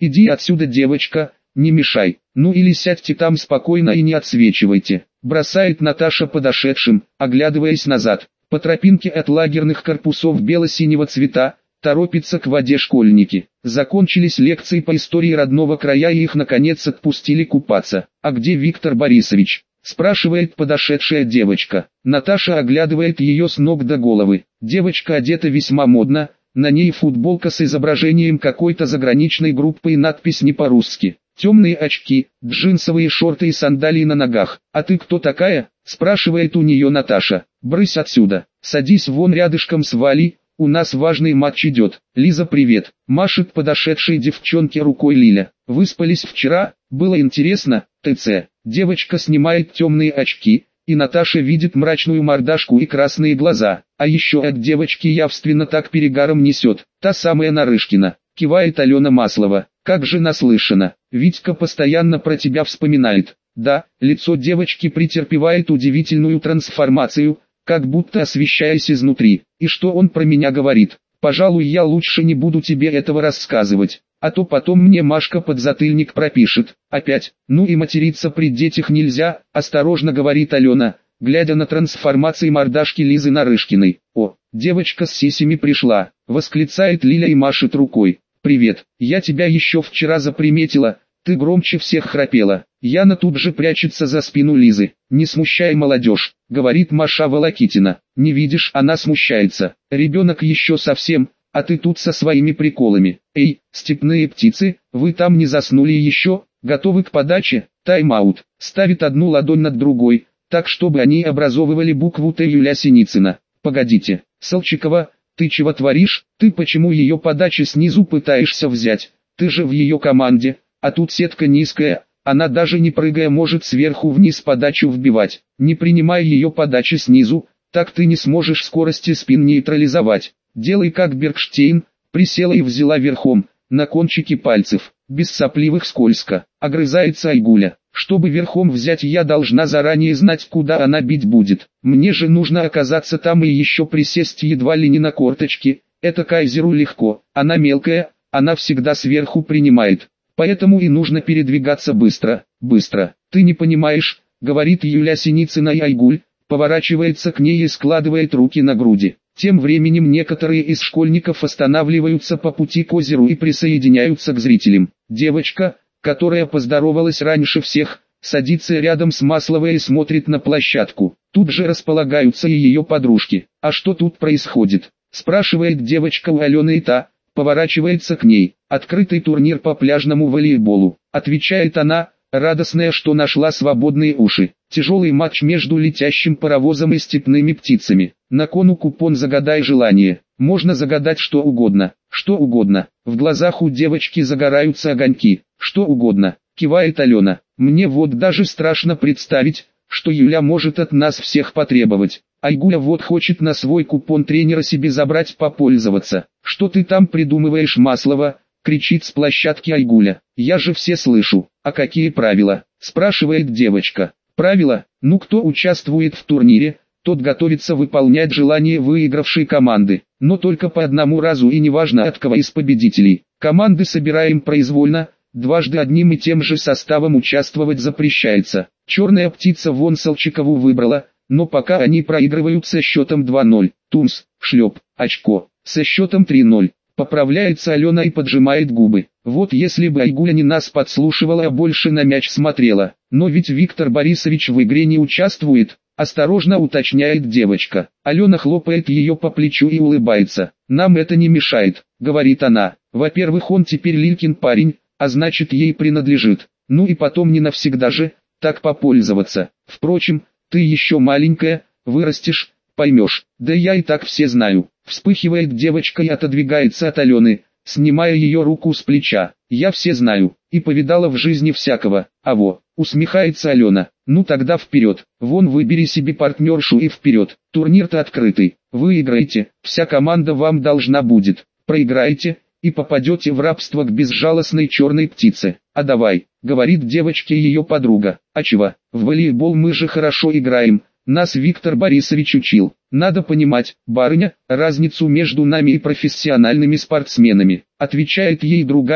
Иди отсюда, девочка, не мешай. Ну или сядьте там спокойно и не отсвечивайте. Бросает Наташа подошедшим, оглядываясь назад. По тропинке от лагерных корпусов бело-синего цвета торопятся к воде школьники. Закончились лекции по истории родного края и их наконец отпустили купаться. «А где Виктор Борисович?» – спрашивает подошедшая девочка. Наташа оглядывает ее с ног до головы. Девочка одета весьма модно, на ней футболка с изображением какой-то заграничной группы и надпись не по-русски. Темные очки, джинсовые шорты и сандалии на ногах. «А ты кто такая?» – спрашивает у нее Наташа. «Брысь отсюда, садись вон рядышком с Валей, у нас важный матч идет». «Лиза, привет», – машет подошедшей девчонке рукой Лиля. «Выспались вчера? Было интересно?» ТЦ. Девочка снимает темные очки, и Наташа видит мрачную мордашку и красные глаза. А еще от девочки явственно так перегаром несет. Та самая Нарышкина. Кивает Алена Маслова. «Как же наслышана, Витька постоянно про тебя вспоминает». Да, лицо девочки претерпевает удивительную трансформацию, как будто освещаясь изнутри. «И что он про меня говорит? Пожалуй, я лучше не буду тебе этого рассказывать, а то потом мне Машка подзатыльник пропишет. Опять, ну и материться при детях нельзя», осторожно говорит Алена, глядя на трансформации мордашки Лизы Нарышкиной. «О, девочка с сисями пришла», восклицает Лиля и машет рукой. «Привет, я тебя еще вчера заприметила, ты громче всех храпела». Яна тут же прячется за спину Лизы. «Не смущай молодежь», говорит Маша Волокитина. «Не видишь, она смущается. Ребенок еще совсем, а ты тут со своими приколами. Эй, степные птицы, вы там не заснули еще? Готовы к подаче?» Тайм-аут. Ставит одну ладонь над другой, так чтобы они образовывали букву Т Юля Синицына. «Погодите, Солчикова, ты чего творишь? Ты почему ее подачи снизу пытаешься взять? Ты же в ее команде, а тут сетка низкая, она даже не прыгая может сверху вниз подачу вбивать. Не принимай ее подачи снизу, так ты не сможешь скорости спин нейтрализовать. Делай как Бергштейн», присела и взяла верхом, на кончике пальцев, без сопливых скользко. Огрызается Айгуля. «Чтобы верхом взять, я должна заранее знать, куда она бить будет. Мне же нужно оказаться там и еще присесть едва ли не на корточки. Это Кайзеру легко, она мелкая, она всегда сверху принимает. Поэтому и нужно передвигаться быстро, быстро. Ты не понимаешь», говорит Юля Синицына, и Айгуль поворачивается к ней и складывает руки на груди. Тем временем некоторые из школьников останавливаются по пути к озеру и присоединяются к зрителям. Девочка, которая поздоровалась раньше всех, садится рядом с Масловой и смотрит на площадку. Тут же располагаются и ее подружки. «А что тут происходит?» спрашивает девочка у Алены, и та поворачивается к ней. «Открытый турнир по пляжному волейболу», отвечает она, радостная, что нашла свободные уши. Тяжелый матч между летящим паровозом и степными птицами. На кону купон «Загадай желание». Можно загадать что угодно, что угодно. В глазах у девочки загораются огоньки. «Что угодно», кивает Алена. «Мне вот даже страшно представить, что Юля может от нас всех потребовать. Айгуля вот хочет на свой купон тренера себе забрать попользоваться». «Что ты там придумываешь, Маслова?» кричит с площадки Айгуля. «Я же все слышу». «А какие правила?» спрашивает девочка. «Правила? Ну, кто участвует в турнире, тот готовится выполнять желания выигравшей команды, но только по одному разу и неважно от кого из победителей. Команды собираем произвольно, дважды одним и тем же составом участвовать запрещается. Черная птица вон Солчикову выбрала, но пока они проигрывают со счетом 2-0. Тумс, шлеп, очко, со счетом 3-0. Поправляется Алена и поджимает губы. Вот если бы Айгуля не нас подслушивала, а больше на мяч смотрела. Но ведь Виктор Борисович в игре не участвует, осторожно уточняет девочка. Алена хлопает ее по плечу и улыбается. «Нам это не мешает», говорит она. «Во-первых, он теперь Лилькин парень, а значит ей принадлежит. Ну и потом не навсегда же, так попользоваться. Впрочем, ты еще маленькая, вырастешь, поймешь». «Да я и так все знаю». Вспыхивает девочка и отодвигается от Алены, снимая ее руку с плеча. «Я все знаю, и повидала в жизни всякого». Усмехается Алена. «Ну тогда вперед, вон выбери себе партнершу и вперед. Турнир-то открытый, выиграете, вся команда вам должна будет. Проиграете, и попадете в рабство к безжалостной черной птице». «А давай», говорит девочке ее подруга. «А чего, в волейбол мы же хорошо играем, нас Виктор Борисович учил. Надо понимать, барыня, разницу между нами и профессиональными спортсменами», отвечает ей другая,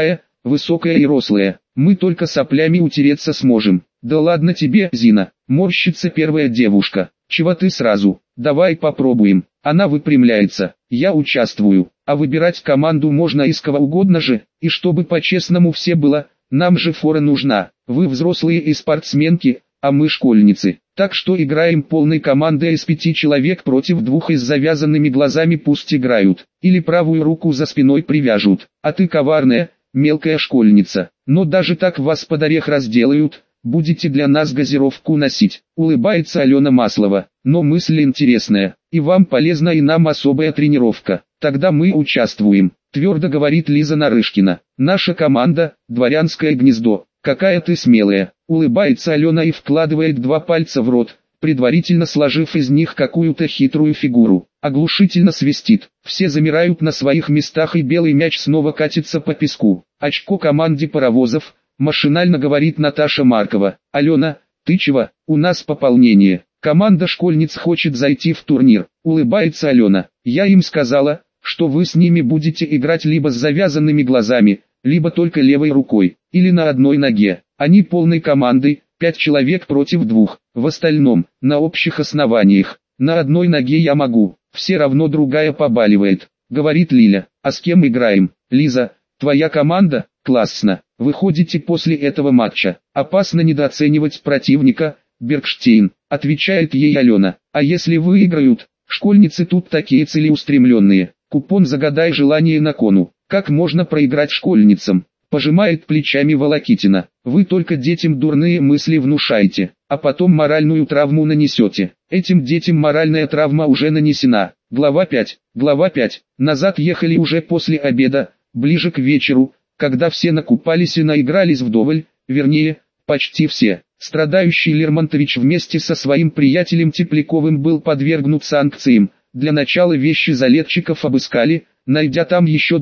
высокая и рослая. Мы только соплями утереться сможем. Да ладно тебе, Зина, морщится первая девушка. Чего ты сразу? Давай попробуем. Она выпрямляется. Я участвую. А выбирать команду можно из кого угодно же. И чтобы по-честному все было, нам же фора нужна. Вы взрослые и спортсменки, а мы школьницы. Так что играем полной командой из 5 человек против 2 и с завязанными глазами пусть играют. Или правую руку за спиной привяжут. А ты коварная, мелкая школьница. Но даже так вас под орех разделают. Будете для нас газировку носить. Улыбается Алена Маслова. Но мысль интересная. И вам полезна, и нам особая тренировка. Тогда мы участвуем. Твердо говорит Лиза Нарышкина. Наша команда – Дворянское гнездо. Какая ты смелая. Улыбается Алена и вкладывает 2 пальца в рот, предварительно сложив из них какую-то хитрую фигуру. Оглушительно свистит. Все замирают на своих местах, и белый мяч снова катится по песку. Очко команде паровозов, машинально говорит Наташа Маркова. Алена, ты чего? У нас пополнение. Команда школьниц хочет зайти в турнир. Улыбается Алена. Я им сказала, что вы с ними будете играть либо с завязанными глазами, либо только левой рукой, или на одной ноге. Они полной командой, 5 человек против 2, в остальном, на общих основаниях. На одной ноге я могу, все равно другая побаливает, говорит Лиля. А с кем играем? Лиза, твоя команда? Классно. Выходите после этого матча. Опасно недооценивать противника, Бергштейн, отвечает ей Алена. А если выиграют? Школьницы тут такие целеустремленные. Купон «Загадай желание» на кону. Как можно проиграть школьницам? Пожимает плечами Волокитина. Вы только детям дурные мысли внушаете, а потом моральную травму нанесете. Этим детям моральная травма уже нанесена. Глава 5. Глава 5. Назад ехали уже после обеда, ближе к вечеру, когда все накупались и наигрались вдоволь, вернее, почти все. Страдающий Лермонтович вместе со своим приятелем Тепляковым был подвергнут санкциям. Для начала вещи залетчиков обыскали, найдя там еще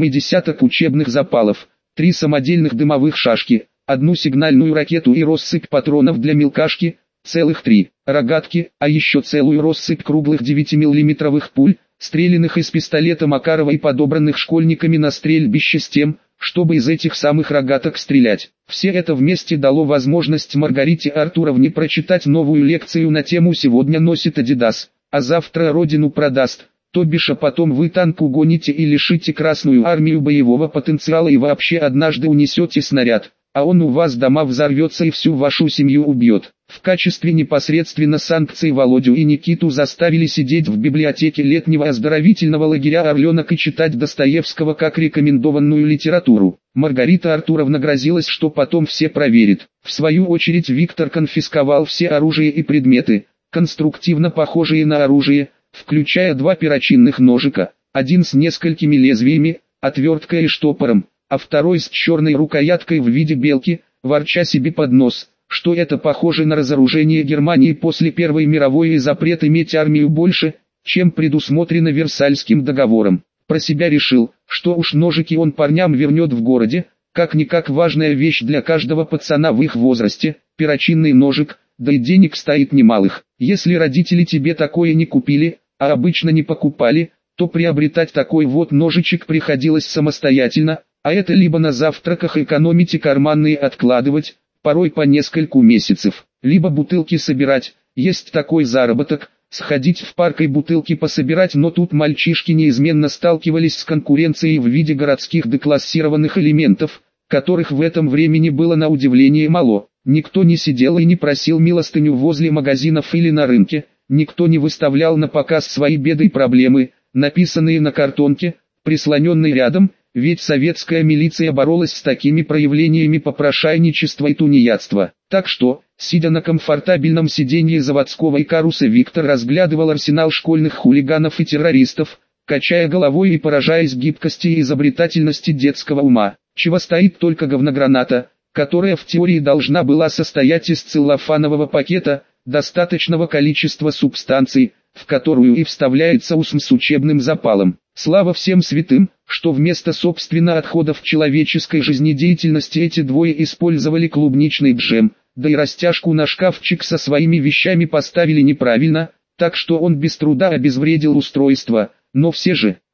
80 учебных запалов, 3 самодельных дымовых шашки, 1 сигнальную ракету и россыпь патронов для мелкашки, целых 3 рогатки, а еще целую россыпь круглых 9-миллиметровых пуль, стрелянных из пистолета Макарова и подобранных школьниками на стрельбище с тем, чтобы из этих самых рогаток стрелять. Все это вместе дало возможность Маргарите Артуровне прочитать новую лекцию на тему «Сегодня носит Адидас, а завтра родину продаст». То бишь, а потом вы танк угоните и лишите Красную армию боевого потенциала и вообще однажды унесете снаряд, а он у вас дома взорвется и всю вашу семью убьет. В качестве непосредственно санкций Володю и Никиту заставили сидеть в библиотеке летнего оздоровительного лагеря «Орленок» и читать Достоевского как рекомендованную литературу. Маргарита Артуровна грозилась, что потом все проверит. В свою очередь Виктор конфисковал все оружие и предметы, конструктивно похожие на оружие, включая 2 перочинных ножика, один с несколькими лезвиями, отверткой и штопором, а второй с черной рукояткой в виде белки, ворча себе под нос, что это похоже на разоружение Германии после Первой мировой и запрет иметь армию больше, чем предусмотрено Версальским договором. Про себя решил, что уж ножики он парням вернет в городе, как-никак важная вещь для каждого пацана в их возрасте, перочинный ножик, да и денег стоит немалых. Если родители тебе такое не купили, а обычно не покупали, то приобретать такой вот ножичек приходилось самостоятельно, а это либо на завтраках экономить и карманные откладывать, порой по нескольку месяцев, либо бутылки собирать, есть такой заработок, сходить в парк и бутылки пособирать, но тут мальчишки неизменно сталкивались с конкуренцией в виде городских деклассированных элементов, которых в этом времени было на удивление мало. Никто не сидел и не просил милостыню возле магазинов или на рынке, никто не выставлял на показ свои беды и проблемы, написанные на картонке, прислоненной рядом, ведь советская милиция боролась с такими проявлениями попрошайничества и тунеядства. Так что, сидя на комфортабельном сиденье заводского икаруса, Виктор разглядывал арсенал школьных хулиганов и террористов, качая головой и поражаясь гибкости и изобретательности детского ума. Чего стоит только говнограната, которая в теории должна была состоять из целлофанового пакета, достаточного количества субстанций, в которую и вставляется УСМ с учебным запалом. Слава всем святым, что вместо собственно отходов человеческой жизнедеятельности эти двое использовали клубничный джем, да и растяжку на шкафчик со своими вещами поставили неправильно, так что он без труда обезвредил устройство, но все же,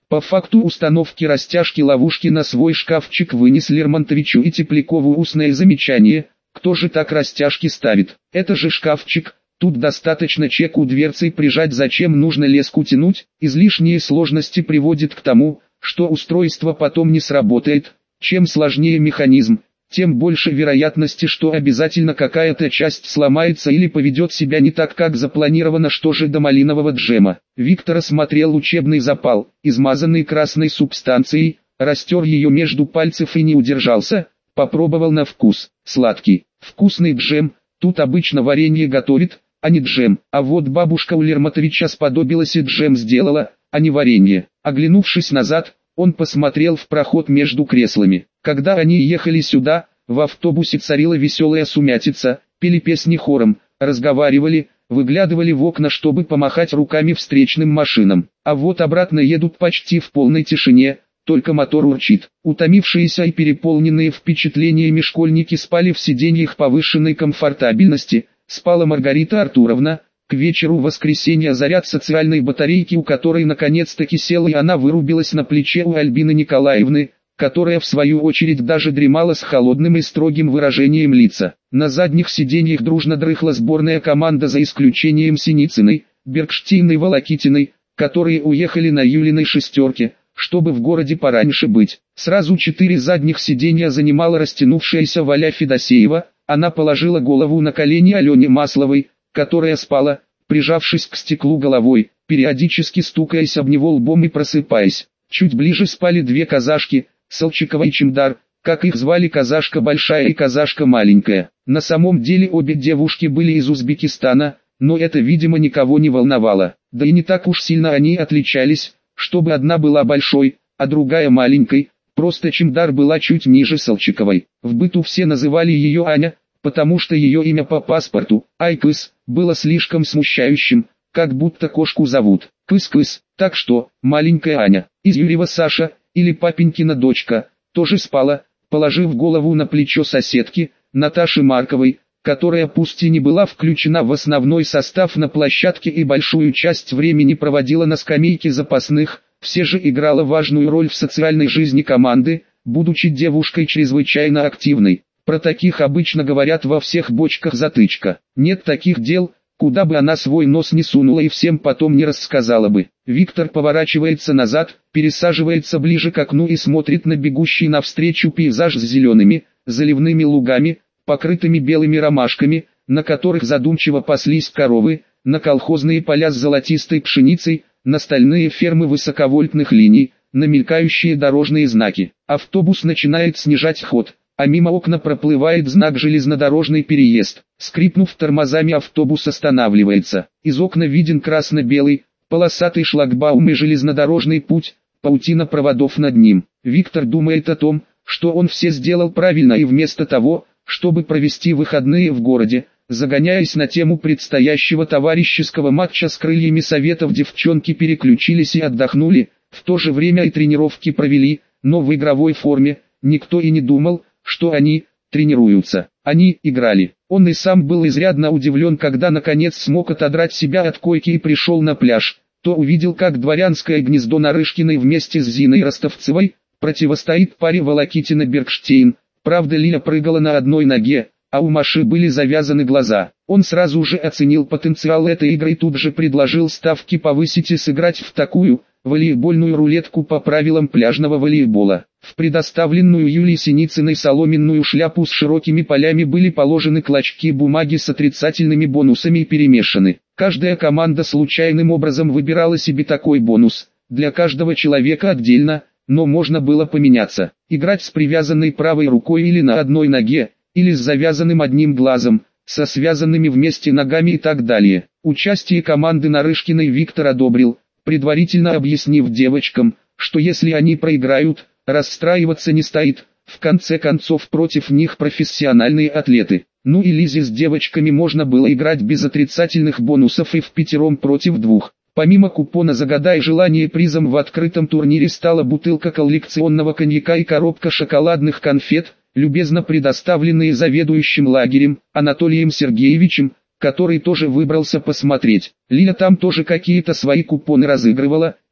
По факту установки растяжки ловушки на свой шкафчик вынес Лермонтовичу и Теплякову устное замечание: кто же так растяжки ставит? Это же шкафчик, тут достаточно чеку дверцей прижать, зачем нужно леску тянуть? Излишние сложности приводят к тому, что устройство потом не сработает. Чем сложнее механизм, тем больше вероятности, что обязательно какая-то часть сломается или поведет себя не так, как запланировано. Что же до малинового джема? Виктор осмотрел учебный запал, измазанный красной субстанцией, растер ее между пальцев и не удержался, попробовал на вкус. Сладкий, вкусный джем. Тут обычно варенье готовит, а не джем. А вот бабушка у Лермонтовича сподобилась и джем сделала, а не варенье. Оглянувшись назад, он посмотрел в проход между креслами. Когда они ехали сюда, в автобусе царила веселая сумятица, пели песни хором, разговаривали, выглядывали в окна, чтобы помахать руками встречным машинам. А вот обратно едут почти в полной тишине, только мотор урчит. Утомившиеся и переполненные впечатлениями школьники спали в сиденьях повышенной комфортабельности. Спала Маргарита Артуровна. К вечеру воскресенья заряд социальной батарейки, у которой наконец-таки сел, и она вырубилась на плече у Альбины Николаевны, которая в свою очередь даже дремала с холодным и строгим выражением лица. На задних сиденьях дружно дрыхла сборная команда, за исключением Синицыной, Бергштейн и Волокитиной, которые уехали на Юлиной шестерке, чтобы в городе пораньше быть. Сразу 4 задних сиденья занимала растянувшаяся Валя Федосеева. Она положила голову на колени Алене Масловой, которая спала, прижавшись к стеклу головой, периодически стукаясь об него лбом и просыпаясь. Чуть ближе спали 2 казашки, Солчикова и Чемдар, как их звали, казашка большая и казашка маленькая. На самом деле обе девушки были из Узбекистана, но это, видимо, никого не волновало. Да и не так уж сильно они отличались, чтобы одна была большой, а другая маленькой. Просто Чемдар была чуть ниже Солчиковой. В быту все называли ее Аня, потому что ее имя по паспорту, Айкыс, было слишком смущающим, как будто кошку зовут Кыс-Кыс. Так что, маленькая Аня, из Юрьева Саша, или папенькина дочка, тоже спала, положив голову на плечо соседки, Наташи Марковой, которая пусть и не была включена в основной состав на площадке и большую часть времени проводила на скамейке запасных, все же играла важную роль в социальной жизни команды, будучи девушкой чрезвычайно активной. Про таких обычно говорят: во всех бочках затычка. Нет таких дел, куда бы она свой нос не сунула и всем потом не рассказала бы. Виктор поворачивается назад, пересаживается ближе к окну и смотрит на бегущий навстречу пейзаж с зелеными, заливными лугами, покрытыми белыми ромашками, на которых задумчиво паслись коровы, на колхозные поля с золотистой пшеницей, на стальные фермы высоковольтных линий, на мелькающие дорожные знаки. Автобус начинает снижать ход, а мимо окна проплывает знак «Железнодорожный переезд». Скрипнув тормозами, автобус останавливается. Из окна виден красно-белый, полосатый шлагбаум и железнодорожный путь, паутина проводов над ним. Виктор думает о том, что он все сделал правильно, и вместо того, чтобы провести выходные в городе, загоняясь на тему предстоящего товарищеского матча с крыльями Советов, девчонки переключились и отдохнули, в то же время и тренировки провели, но в игровой форме. Никто и не думал, что они тренируются. Они играли. Он и сам был изрядно удивлен, когда наконец смог отодрать себя от койки и пришел на пляж. То увидел, как дворянское гнездо Нарышкиной вместе с Зиной Ростовцевой противостоит паре Волокитина-Бергштейн. Правда, Лиля прыгала на одной ноге, а у Маши были завязаны глаза. Он сразу же оценил потенциал этой игры и тут же предложил ставки повысить и сыграть в такую волейбольную рулетку по правилам пляжного волейбола. В предоставленную Юлией Синицыной соломенную шляпу с широкими полями были положены клочки бумаги с отрицательными бонусами и перемешаны. Каждая команда случайным образом выбирала себе такой бонус, для каждого человека отдельно, но можно было поменяться. Играть с привязанной правой рукой или на одной ноге, или с завязанным одним глазом, со связанными вместе ногами и так далее. Участие команды Нарышкиной Виктор одобрил, предварительно объяснив девочкам, что если они проиграют, расстраиваться не стоит, в конце концов против них профессиональные атлеты. Ну и Лизе с девочками можно было играть без отрицательных бонусов и впятером против 2. Помимо купона «Загадай желание», призом в открытом турнире стала бутылка коллекционного коньяка и коробка шоколадных конфет, любезно предоставленные заведующим лагерем Анатолием Сергеевичем, который тоже выбрался посмотреть. Лиля там тоже какие-то свои купоны разыгрывала,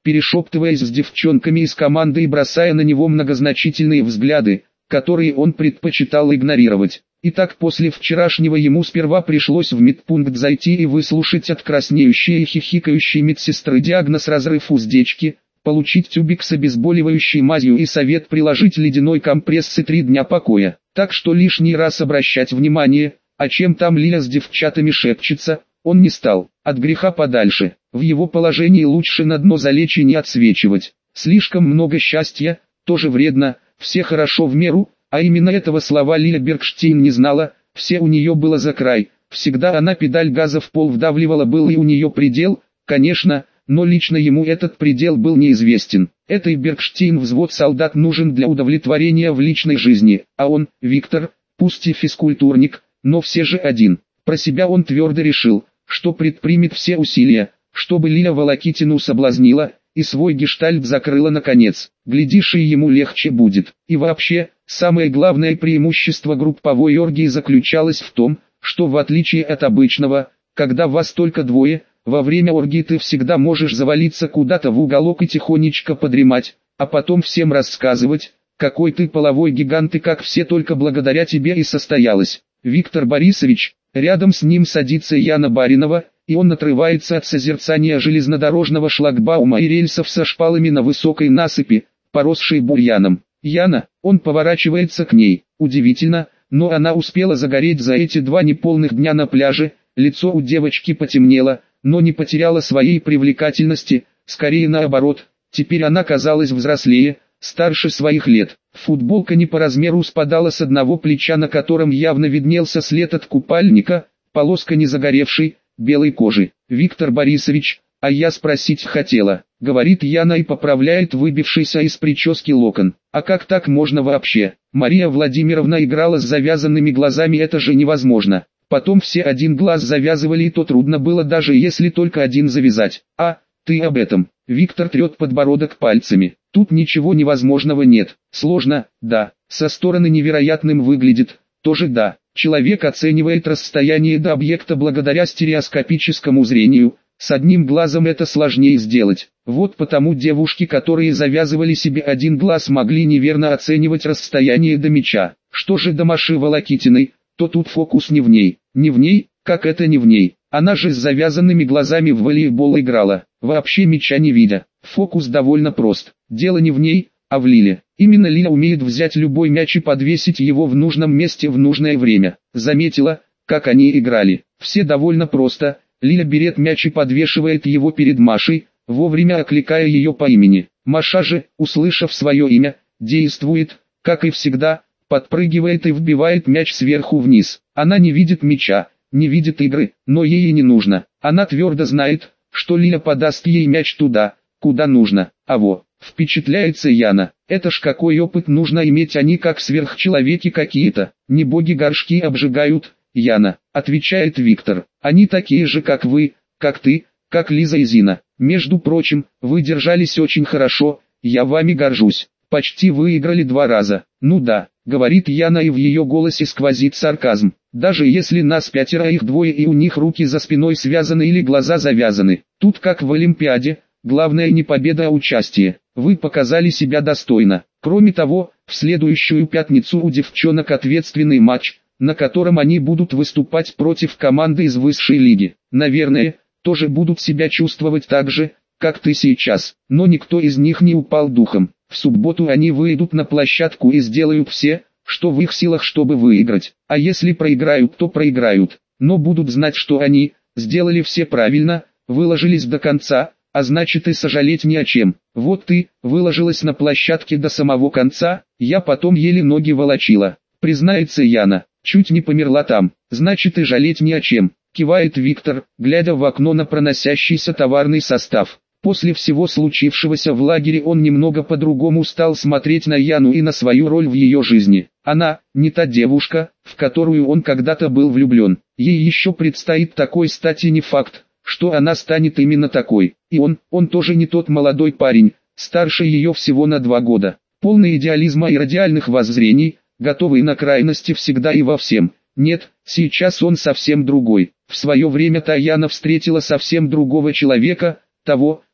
перешептываясь с девчонками из команды и бросая на него многозначительные взгляды, которые он предпочитал игнорировать. Итак, после вчерашнего ему сперва пришлось в медпункт зайти и выслушать от краснеющей и хихикающей медсестры диагноз разрыв уздечки, получить тюбик с обезболивающей мазью и совет приложить ледяной компресс и 3 дня покоя. Так что лишний раз обращать внимание, о чем там Лиля с девчатами шепчется, он не стал. От греха подальше. В его положении лучше на дно залечь и не отсвечивать. Слишком много счастья, тоже вредно, все хорошо в меру, а именно этого слова Лиля Бергштейн не знала, все у нее было за край, всегда она педаль газа в пол вдавливала, был и у нее предел, конечно, но лично ему этот предел был неизвестен. Этой Бергштейн взвод солдат нужен для удовлетворения в личной жизни, а он, Виктор, пусть и физкультурник, но все же один. Про себя он твердо решил, что предпримет все усилия, чтобы Лиля Волокитину соблазнила, и свой гештальт закрыла наконец. Глядишь, и ему легче будет. И вообще, самое главное преимущество групповой оргии заключалось в том, что в отличие от обычного, когда вас только двое, во время оргии ты всегда можешь завалиться куда-то в уголок и тихонечко подремать, а потом всем рассказывать, какой ты половой гигант и как все только благодаря тебе и состоялось. Виктор Борисович, рядом с ним садится Яна Баринова, и он отрывается от созерцания железнодорожного шлагбаума и рельсов со шпалами на высокой насыпи, поросшей бурьяном. Яна, он поворачивается к ней. Удивительно, но она успела загореть за эти 2 неполных дня на пляже, лицо у девочки потемнело, но не потеряла своей привлекательности, скорее наоборот, теперь она казалась взрослее, старше своих лет. Футболка не по размеру спадала с одного плеча, на котором явно виднелся след от купальника, полоска не загоревшей, белой кожи. «Виктор Борисович, а я спросить хотела», — говорит Яна и поправляет выбившийся из прически локон. «А как так можно вообще? Мария Владимировна играла с завязанными глазами, это же невозможно. Потом все один глаз завязывали, и то трудно было, даже если только один завязать. А, ты об этом». Виктор трет подбородок пальцами. «Тут ничего невозможного нет. Сложно, да. Со стороны невероятным выглядит, тоже да. Человек оценивает расстояние до объекта благодаря стереоскопическому зрению, с одним глазом это сложнее сделать. Вот потому девушки, которые завязывали себе один глаз, могли неверно оценивать расстояние до мяча. Что же до Маши Волокитиной, то тут фокус не в ней. Не в ней, как это не в ней? Она же с завязанными глазами в волейбол играла, вообще мяча не видя. Фокус довольно прост. Дело не в ней, а в Лиле. Именно Лиля умеет взять любой мяч и подвесить его в нужном месте в нужное время. Заметила, как они играли. Все довольно просто. Лиля берет мяч и подвешивает его перед Машей, вовремя окликая ее по имени. Маша же, услышав свое имя, действует, как и всегда, подпрыгивает и вбивает мяч сверху вниз. Она не видит мяча, не видит игры, но ей и не нужно. Она твердо знает, что Лиля подаст ей мяч туда, куда нужно. А во, впечатляется Яна. Это ж какой опыт нужно иметь, они как сверхчеловеки какие-то. Не боги горшки обжигают, Яна, отвечает Виктор. Они такие же, как вы, как ты, как Лиза и Зина. Между прочим, вы держались очень хорошо, я вами горжусь. Почти выиграли 2 раза. Ну да, говорит Яна, и в ее голосе сквозит сарказм. Даже если нас 5, а их 2 и у них руки за спиной связаны или глаза завязаны. Тут как в Олимпиаде, главное не победа, а участие. Вы показали себя достойно. Кроме того, в следующую пятницу у девчонок ответственный матч, на котором они будут выступать против команды из высшей лиги. Наверное, тоже будут себя чувствовать так же, как ты сейчас. Но никто из них не упал духом. В субботу они выйдут на площадку и сделают все, что в их силах, чтобы выиграть. А если проиграют, то проиграют. Но будут знать, что они сделали все правильно, выложились до конца, а значит и сожалеть ни о чем. Вот ты выложилась на площадке до самого конца, я потом еле ноги волочила. Признается Яна, чуть не померла там. Значит и жалеть ни о чем. Кивает Виктор, глядя в окно на проносящийся товарный состав. После всего случившегося в лагере он немного по-другому стал смотреть на Яну и на свою роль в ее жизни. Она, не та девушка, в которую он когда-то был влюблен. Ей еще предстоит такой стать, и не факт, что она станет именно такой. И он тоже не тот молодой парень, старше ее всего на 2 года. Полный идеализма и радиальных воззрений, готовый на крайности всегда и во всем. Нет, сейчас он совсем другой. В свое время Яна встретила совсем другого человека, того,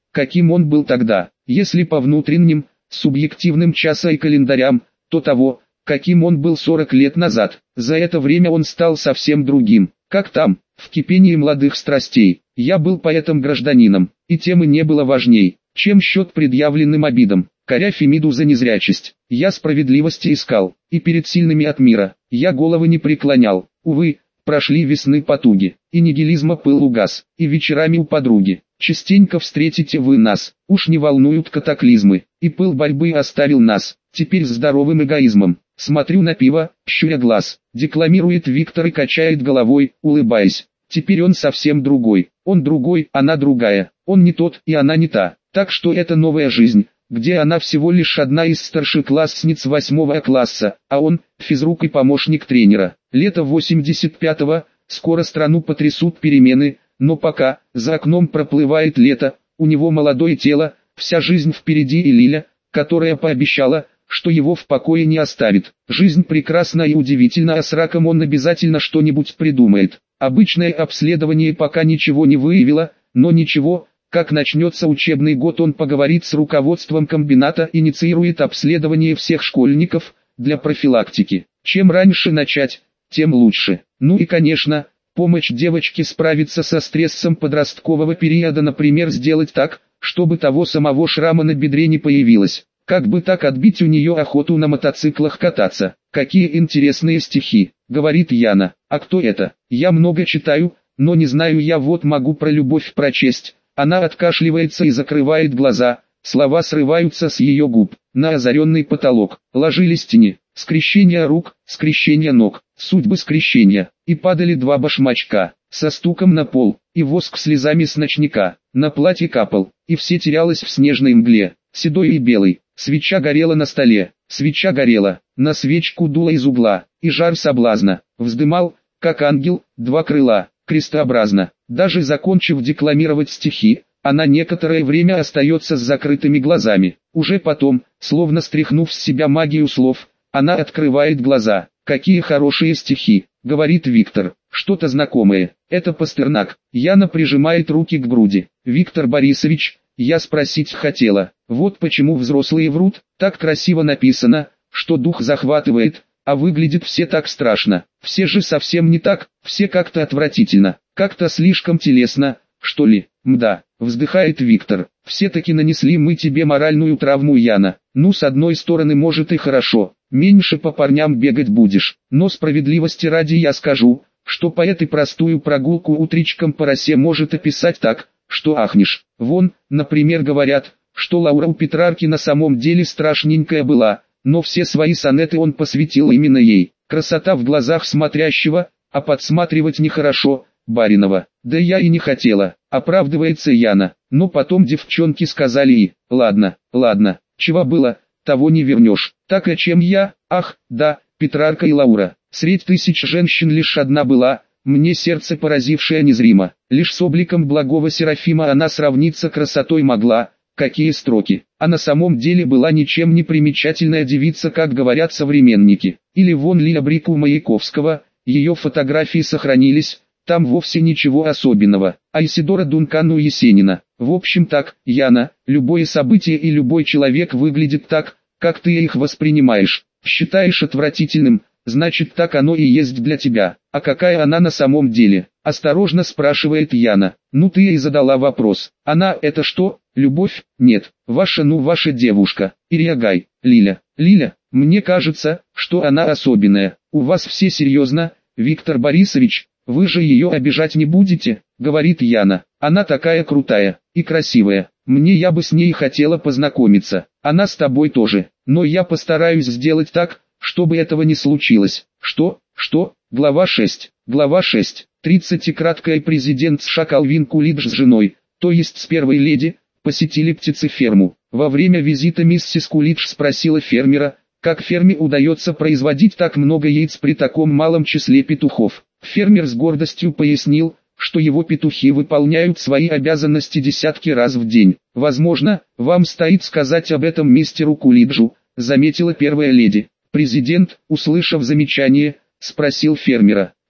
каким он был тогда. Если по внутренним, субъективным часа и календарям, то того, каким он был 40 лет назад. За это время он стал совсем другим. Как там, в кипении молодых страстей. Я был поэтом-гражданином, и темы не было важней, чем счет предъявленным обидам. Коря Фемиду за незрячесть, я справедливости искал, и перед сильными от мира, я головы не преклонял. Увы, прошли весны потуги, и нигилизма пыл угас, и вечерами у подруги. Частенько встретите вы нас, уж не волнуют катаклизмы, и пыл борьбы оставил нас, теперь с здоровым эгоизмом. Смотрю на пиво, щуря глаз, декламирует Виктор и качает головой, улыбаясь. Теперь он совсем другой, он другой, она другая, он не тот и она не та. Так что это новая жизнь, где она всего лишь одна из старшеклассниц 8 класса, а он – физрук и помощник тренера. Лето 85-го, скоро страну потрясут перемены, но пока, за окном проплывает лето, у него молодое тело, вся жизнь впереди и Лиля, которая пообещала, что его в покое не оставит. Жизнь прекрасна и удивительна, а с раком он обязательно что-нибудь придумает. Обычное обследование пока ничего не выявило, но ничего, как начнется учебный год, он поговорит с руководством комбината, инициирует обследование всех школьников, для профилактики. Чем раньше начать, тем лучше. Ну и конечно, помочь девочке справиться со стрессом подросткового периода, например, сделать так, чтобы того самого шрама на бедре не появилось. Как бы так отбить у нее охоту на мотоциклах кататься. Какие интересные стихи, говорит Яна. А кто это? Я много читаю, но не знаю, я вот могу про любовь прочесть. Она откашливается и закрывает глаза, слова срываются с ее губ. На озаренный потолок ложились тени, скрещение рук, скрещение ног, судьбы скрещения, и падали два башмачка, со стуком на пол, и воск слезами с ночника, на платье капал, и все терялось в снежной мгле, седой и белый. Свеча горела на столе, свеча горела, на свечку дуло из угла, и жар соблазна, вздымал, как ангел, два крыла, крестообразно. Даже закончив декламировать стихи, она некоторое время остается с закрытыми глазами. Уже потом, словно стряхнув с себя магию слов, она открывает глаза. «Какие хорошие стихи», — говорит Виктор, — «что-то знакомое, это Пастернак». Яна прижимает руки к груди. «Виктор Борисович, я спросить хотела, вот почему взрослые врут, так красиво написано, что дух захватывает, а выглядит все так страшно, все же совсем не так, все как-то отвратительно, как-то слишком телесно, что ли». «Мда», вздыхает Виктор, — «все-таки нанесли мы тебе моральную травму, Яна. Ну, с одной стороны, может и хорошо, меньше по парням бегать будешь, но справедливости ради я скажу, что поэт и простую прогулку утречком по росе может описать так, что ахнешь. Вон, например, говорят, что Лаура у Петрарки на самом деле страшненькая была, но все свои сонеты он посвятил именно ей. Красота в глазах смотрящего, а подсматривать нехорошо, Баринова. Да я и не хотела», оправдывается Яна, но потом девчонки сказали и, ладно, чего было, того не вернешь. Так а чем я, ах, да, Петрарка и Лаура, средь тысяч женщин лишь одна была, мне сердце поразившее незримо, лишь с обликом благого Серафима она сравниться красотой могла. Какие строки, а на самом деле была ничем не примечательная девица, как говорят современники. Или вон Лиля Брик у Маяковского, ее фотографии сохранились, там вовсе ничего особенного. А Исидора Дункан у Есенина. В общем так, Яна, любое событие и любой человек выглядит так, как ты их воспринимаешь. Считаешь отвратительным, значит так оно и есть для тебя. А какая она на самом деле? Осторожно спрашивает Яна. Ну ты ей задала вопрос. Она это что? Любовь? Нет. Ваша девушка. Ириагай. Лиля. Мне кажется, что она особенная. У вас все серьезно, Виктор Борисович? Вы же ее обижать не будете, говорит Яна. Она такая крутая и красивая. Я бы с ней хотела познакомиться. Она с тобой тоже. Но я постараюсь сделать так, чтобы этого не случилось. Что? Глава 6. 30-краткая президент США Калвин Кулидж с женой, то есть с первой леди, посетили птицеферму. Во время визита миссис Кулидж спросила фермера, как ферме удается производить так много яиц при таком малом числе петухов. Фермер с гордостью пояснил, что его петухи выполняют свои обязанности десятки раз в день. «Возможно, вам стоит сказать об этом мистеру Кулиджу», заметила первая леди. Президент, услышав замечание, спросил фермера,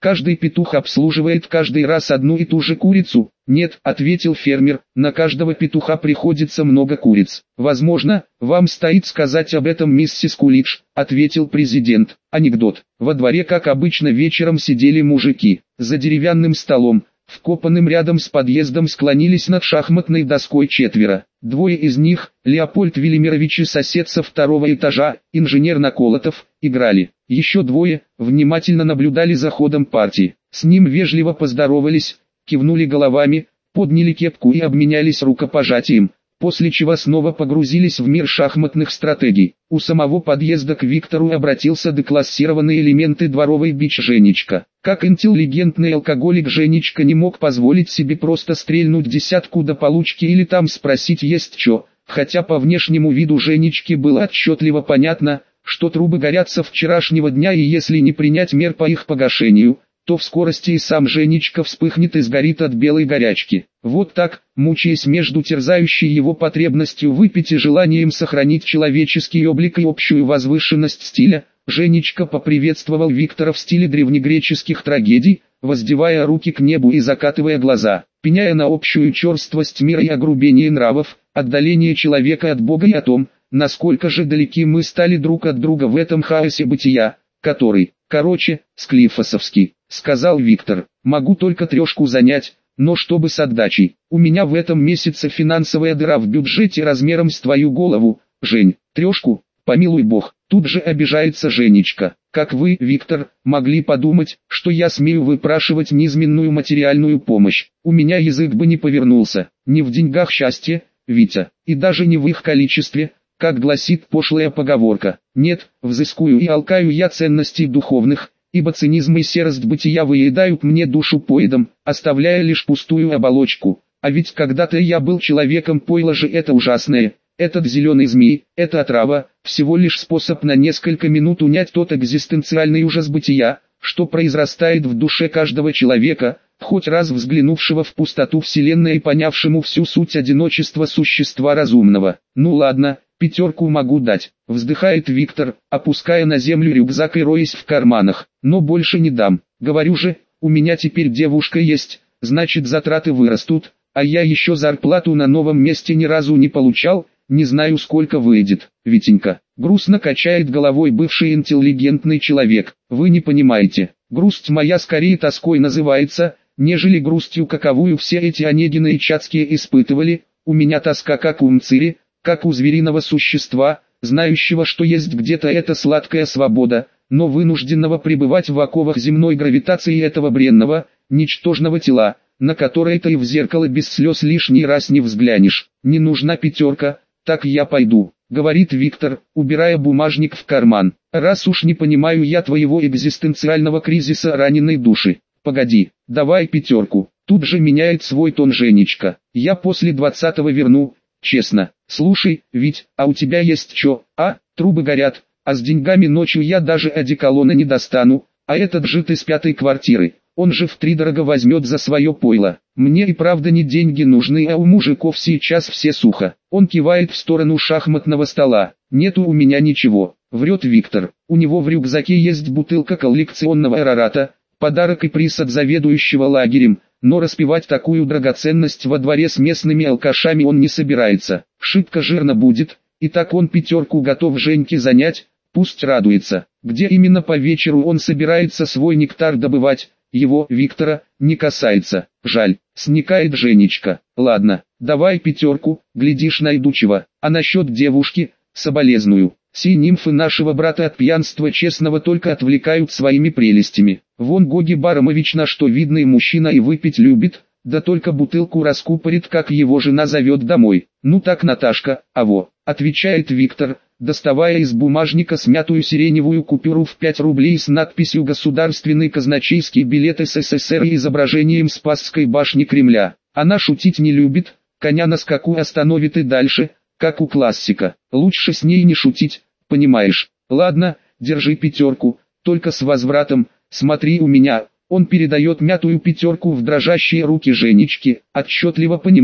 Каждый петух обслуживает каждый раз одну и ту же курицу? Нет, ответил фермер, на каждого петуха приходится много куриц. Возможно, вам стоит сказать об этом, миссис Кулидж, ответил президент. Анекдот. Во дворе, как обычно, вечером сидели мужики. За деревянным столом, вкопанным рядом с подъездом, склонились над шахматной доской четверо. Двое из них, Леопольд Велимирович и сосед со второго этажа, инженер Наколотов, играли. Еще двое внимательно наблюдали за ходом партии. С ним вежливо поздоровались, кивнули головами, подняли кепку и обменялись рукопожатием, после чего снова погрузились в мир шахматных стратегий. У самого подъезда к Виктору обратился деклассированные элементы дворовой бич Женечка. Как интеллигентный алкоголик, Женечка не мог позволить себе просто стрельнуть десятку до получки или там спросить есть чё, хотя по внешнему виду Женечки было отчетливо понятно, что трубы горят со вчерашнего дня, и если не принять мер по их погашению, то в скорости и сам Женечка вспыхнет и сгорит от белой горячки. Вот так, мучаясь между терзающей его потребностью выпить и желанием сохранить человеческий облик и общую возвышенность стиля, Женечка поприветствовал Виктора в стиле древнегреческих трагедий, воздевая руки к небу и закатывая глаза, пеняя на общую черствость мира и огрубение нравов, отдаление человека от Бога и о том, насколько же далеки мы стали друг от друга в этом хаосе бытия, который, склифосовский, сказал Виктор. Могу только трешку занять, но чтобы с отдачей. У меня в этом месяце финансовая дыра в бюджете размером с твою голову, Жень. Трешку? Помилуй Бог. Тут же обижается Женечка. Как вы, Виктор, могли подумать, что я смею выпрашивать низменную материальную помощь? У меня язык бы не повернулся. Не в деньгах счастье, Витя, и даже не в их количестве, как гласит пошлая поговорка. Нет, взыскую и алкаю я ценностей духовных, ибо цинизм и серость бытия выедают мне душу поедом, оставляя лишь пустую оболочку. А ведь когда-то я был человеком, пойло же это ужасное. Этот зеленый змей, эта отрава, всего лишь способ на несколько минут унять тот экзистенциальный ужас бытия, что произрастает в душе каждого человека, хоть раз взглянувшего в пустоту вселенной и понявшему всю суть одиночества существа разумного. Ну ладно, пятерку могу дать, вздыхает Виктор, опуская на землю рюкзак и роясь в карманах, но больше не дам. Говорю же, у меня теперь девушка есть, значит затраты вырастут, а я еще зарплату на новом месте ни разу не получал. Не знаю, сколько выйдет, Витенька. Грустно качает головой бывший интеллигентный человек. Вы не понимаете. Грусть моя скорее тоской называется, нежели грустью, каковую все эти Онегины и Чацкие испытывали. У меня тоска как у мцыри, как у звериного существа, знающего, что есть где-то эта сладкая свобода, но вынужденного пребывать в оковах земной гравитации этого бренного, ничтожного тела, на которое-то и в зеркало без слез лишний раз не взглянешь. Не нужна пятерка. «Так я пойду», — говорит Виктор, убирая бумажник в карман. «Раз уж не понимаю я твоего экзистенциального кризиса раненой души. Погоди, давай пятерку». Тут же меняет свой тон Женечка. «Я после 20-го верну, честно. Слушай, Вить, а у тебя есть чё? Трубы горят, а с деньгами ночью я даже одеколона не достану, а этот жид из 5-й квартиры. Он же втридорого возьмет за свое пойло. Мне и правда не деньги нужны, а у мужиков сейчас все сухо». Он кивает в сторону шахматного стола. «Нету у меня ничего», врет Виктор. У него в рюкзаке есть бутылка коллекционного Арарата, подарок и приз от заведующего лагерем, но распивать такую драгоценность во дворе с местными алкашами он не собирается. Шибко жирно будет, и так он пятерку готов Женьке занять, пусть радуется. Где именно по вечеру он собирается свой нектар добывать, его, Виктора, не касается. Жаль, сникает Женечка. Ладно, давай пятерку, глядишь найду чего. А насчет девушки, соболезную. Сей нимфы нашего брата от пьянства честного только отвлекают своими прелестями. Вон Гоги Барамович на что видный мужчина и выпить любит, да только бутылку раскупорит, как его жена зовет домой. Ну так, Наташка, аво, отвечает Виктор, доставая из бумажника смятую сиреневую купюру в 5 рублей с надписью «Государственный казначейский билет СССР» и изображением Спасской башни Кремля. Она шутить не любит, коня на скаку остановит и дальше, как у классика. Лучше с ней не шутить, понимаешь. Ладно, держи пятерку, только с возвратом, смотри у меня. Он передает мятую пятерку в дрожащие руки Женечки, отчетливо понимая,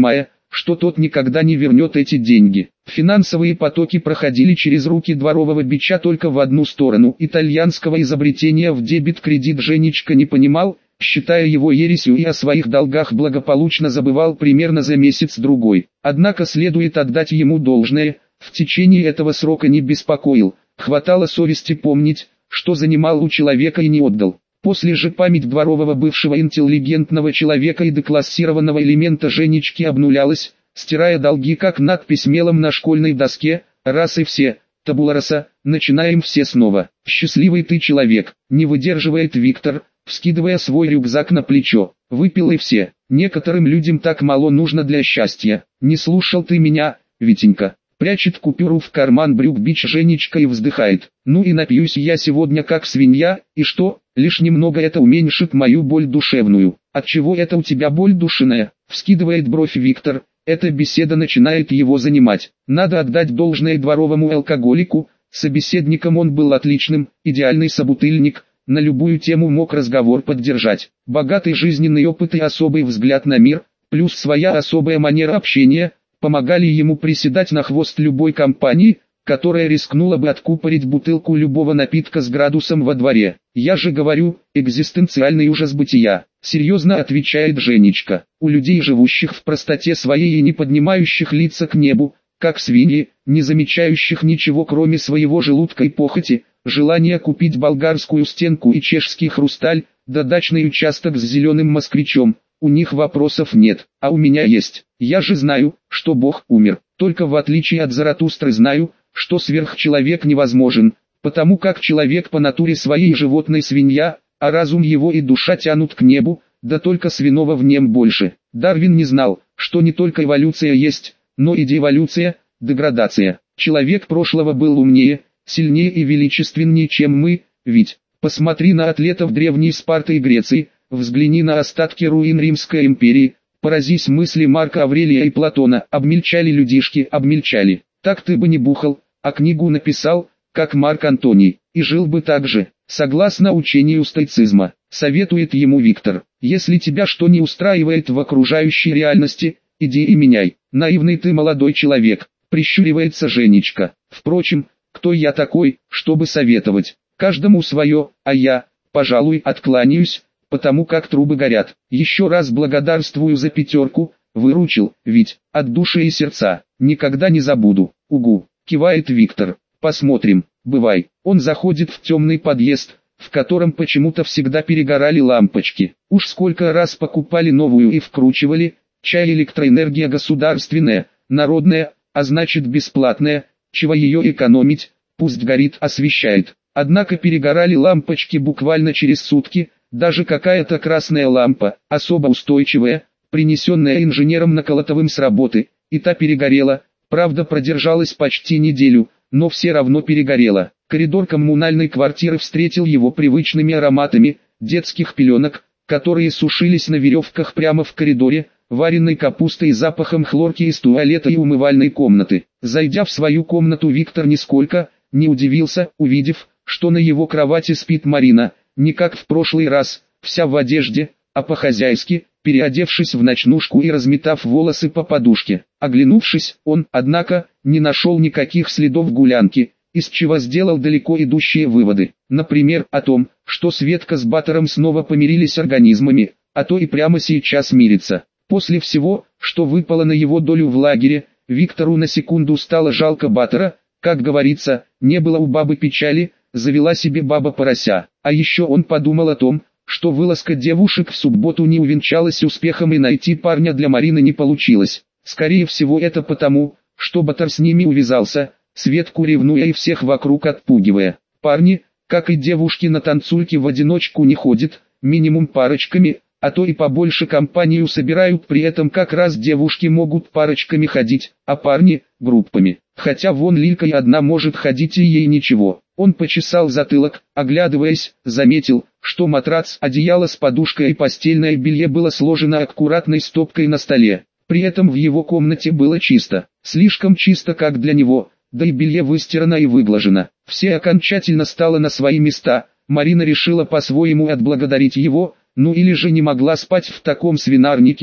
что тот никогда не вернет эти деньги. Финансовые потоки проходили через руки дворового бича только в одну сторону. Итальянского изобретения в дебет-кредит Женечка не понимал, считая его ересью, и о своих долгах благополучно забывал примерно за месяц-другой. Однако следует отдать ему должное, в течение этого срока не беспокоил, хватало совести помнить, что занимал у человека и не отдал. После же память дворового бывшего интеллигентного человека и деклассированного элемента Женечки обнулялась, стирая долги как надпись мелом на школьной доске, раз и все, табула раса, начинаем все снова. Счастливый ты человек, не выдерживает Виктор, вскидывая свой рюкзак на плечо. Выпил и все. Некоторым людям так мало нужно для счастья. Не слушал ты меня, Витенька. Прячет купюру в карман брюк бич Женечка и вздыхает. Ну и напьюсь я сегодня как свинья, и что, лишь немного это уменьшит мою боль душевную. Отчего это у тебя боль душевная? Вскидывает бровь Виктор. Эта беседа начинает его занимать. Надо отдать должное дворовому алкоголику. Собеседником он был отличным, идеальный собутыльник. На любую тему мог разговор поддержать. Богатый жизненный опыт и особый взгляд на мир, плюс своя особая манера общения, помогали ему приседать на хвост любой компании, которая рискнула бы откупорить бутылку любого напитка с градусом во дворе. Я же говорю, экзистенциальный ужас бытия, серьезно отвечает Женечка. У людей, живущих в простоте своей и не поднимающих лица к небу, как свиньи, не замечающих ничего кроме своего желудка и похоти, желание купить болгарскую стенку и чешский хрусталь, да дачный участок с зеленым москвичом, у них вопросов нет, а у меня есть. Я же знаю, что Бог умер, только в отличие от Заратустры знаю, что сверхчеловек невозможен, потому как человек по натуре своей животной свинья, а разум его и душа тянут к небу, да только свиного в нем больше. Дарвин не знал, что не только эволюция есть, но и деэволюция, деградация. Человек прошлого был умнее, сильнее и величественнее, чем мы, ведь, посмотри на атлетов древней Спарты и Греции, взгляни на остатки руин Римской империи, поразись мысли Марка Аврелия и Платона, обмельчали людишки, обмельчали. Так ты бы не бухал, а книгу написал, как Марк Антоний, и жил бы так же, согласно учению стоицизма, советует ему Виктор. Если тебя что не устраивает в окружающей реальности, иди и меняй. Наивный ты молодой человек, прищуривается Женечка. Впрочем, кто я такой, чтобы советовать? Каждому свое, а я, пожалуй, откланяюсь, потому как трубы горят. Еще раз благодарствую за пятерку, выручил, ведь, от души и сердца, никогда не забуду. Угу, кивает Виктор. Посмотрим, бывай. Он заходит в темный подъезд, в котором почему-то всегда перегорали лампочки. Уж сколько раз покупали новую и вкручивали. Чай электроэнергия государственная, народная, а значит бесплатная, чего ее экономить, пусть горит, освещает. Однако перегорали лампочки буквально через сутки, даже какая-то красная лампа, особо устойчивая, принесенная инженером Наколотовым с работы, и та перегорела, правда продержалась почти неделю, но все равно перегорела. Коридор коммунальной квартиры встретил его привычными ароматами, детских пеленок, которые сушились на веревках прямо в коридоре, вареной капустой и запахом хлорки из туалета и умывальной комнаты. Зайдя в свою комнату, Виктор нисколько не удивился, увидев, что на его кровати спит Марина, не как в прошлый раз, вся в одежде, а по-хозяйски, переодевшись в ночнушку и разметав волосы по подушке. Оглянувшись, он, однако, не нашел никаких следов гулянки, из чего сделал далеко идущие выводы. Например, о том, что Светка с Батором снова помирились организмами, а то и прямо сейчас мирятся. После всего, что выпало на его долю в лагере, Виктору на секунду стало жалко Батора, как говорится, не было у бабы печали, завела себе баба порося. А еще он подумал о том, что вылазка девушек в субботу не увенчалась успехом и найти парня для Марины не получилось. Скорее всего это потому, что Батор с ними увязался, Светку ревнуя и всех вокруг отпугивая. Парни, как и девушки, на танцульки в одиночку не ходят, минимум парочками, а то и побольше компанию собирают, при этом как раз девушки могут парочками ходить, а парни – группами. Хотя вон Лилька и одна может ходить и ей ничего. Он почесал затылок, оглядываясь, заметил, что матрац, одеяло с подушкой и постельное белье было сложено аккуратной стопкой на столе. При этом в его комнате было чисто, слишком чисто как для него, да и белье выстирано и выглажено. Все окончательно стало на свои места, Марина решила по-своему отблагодарить его, ну или же не могла спать в таком свинарнике,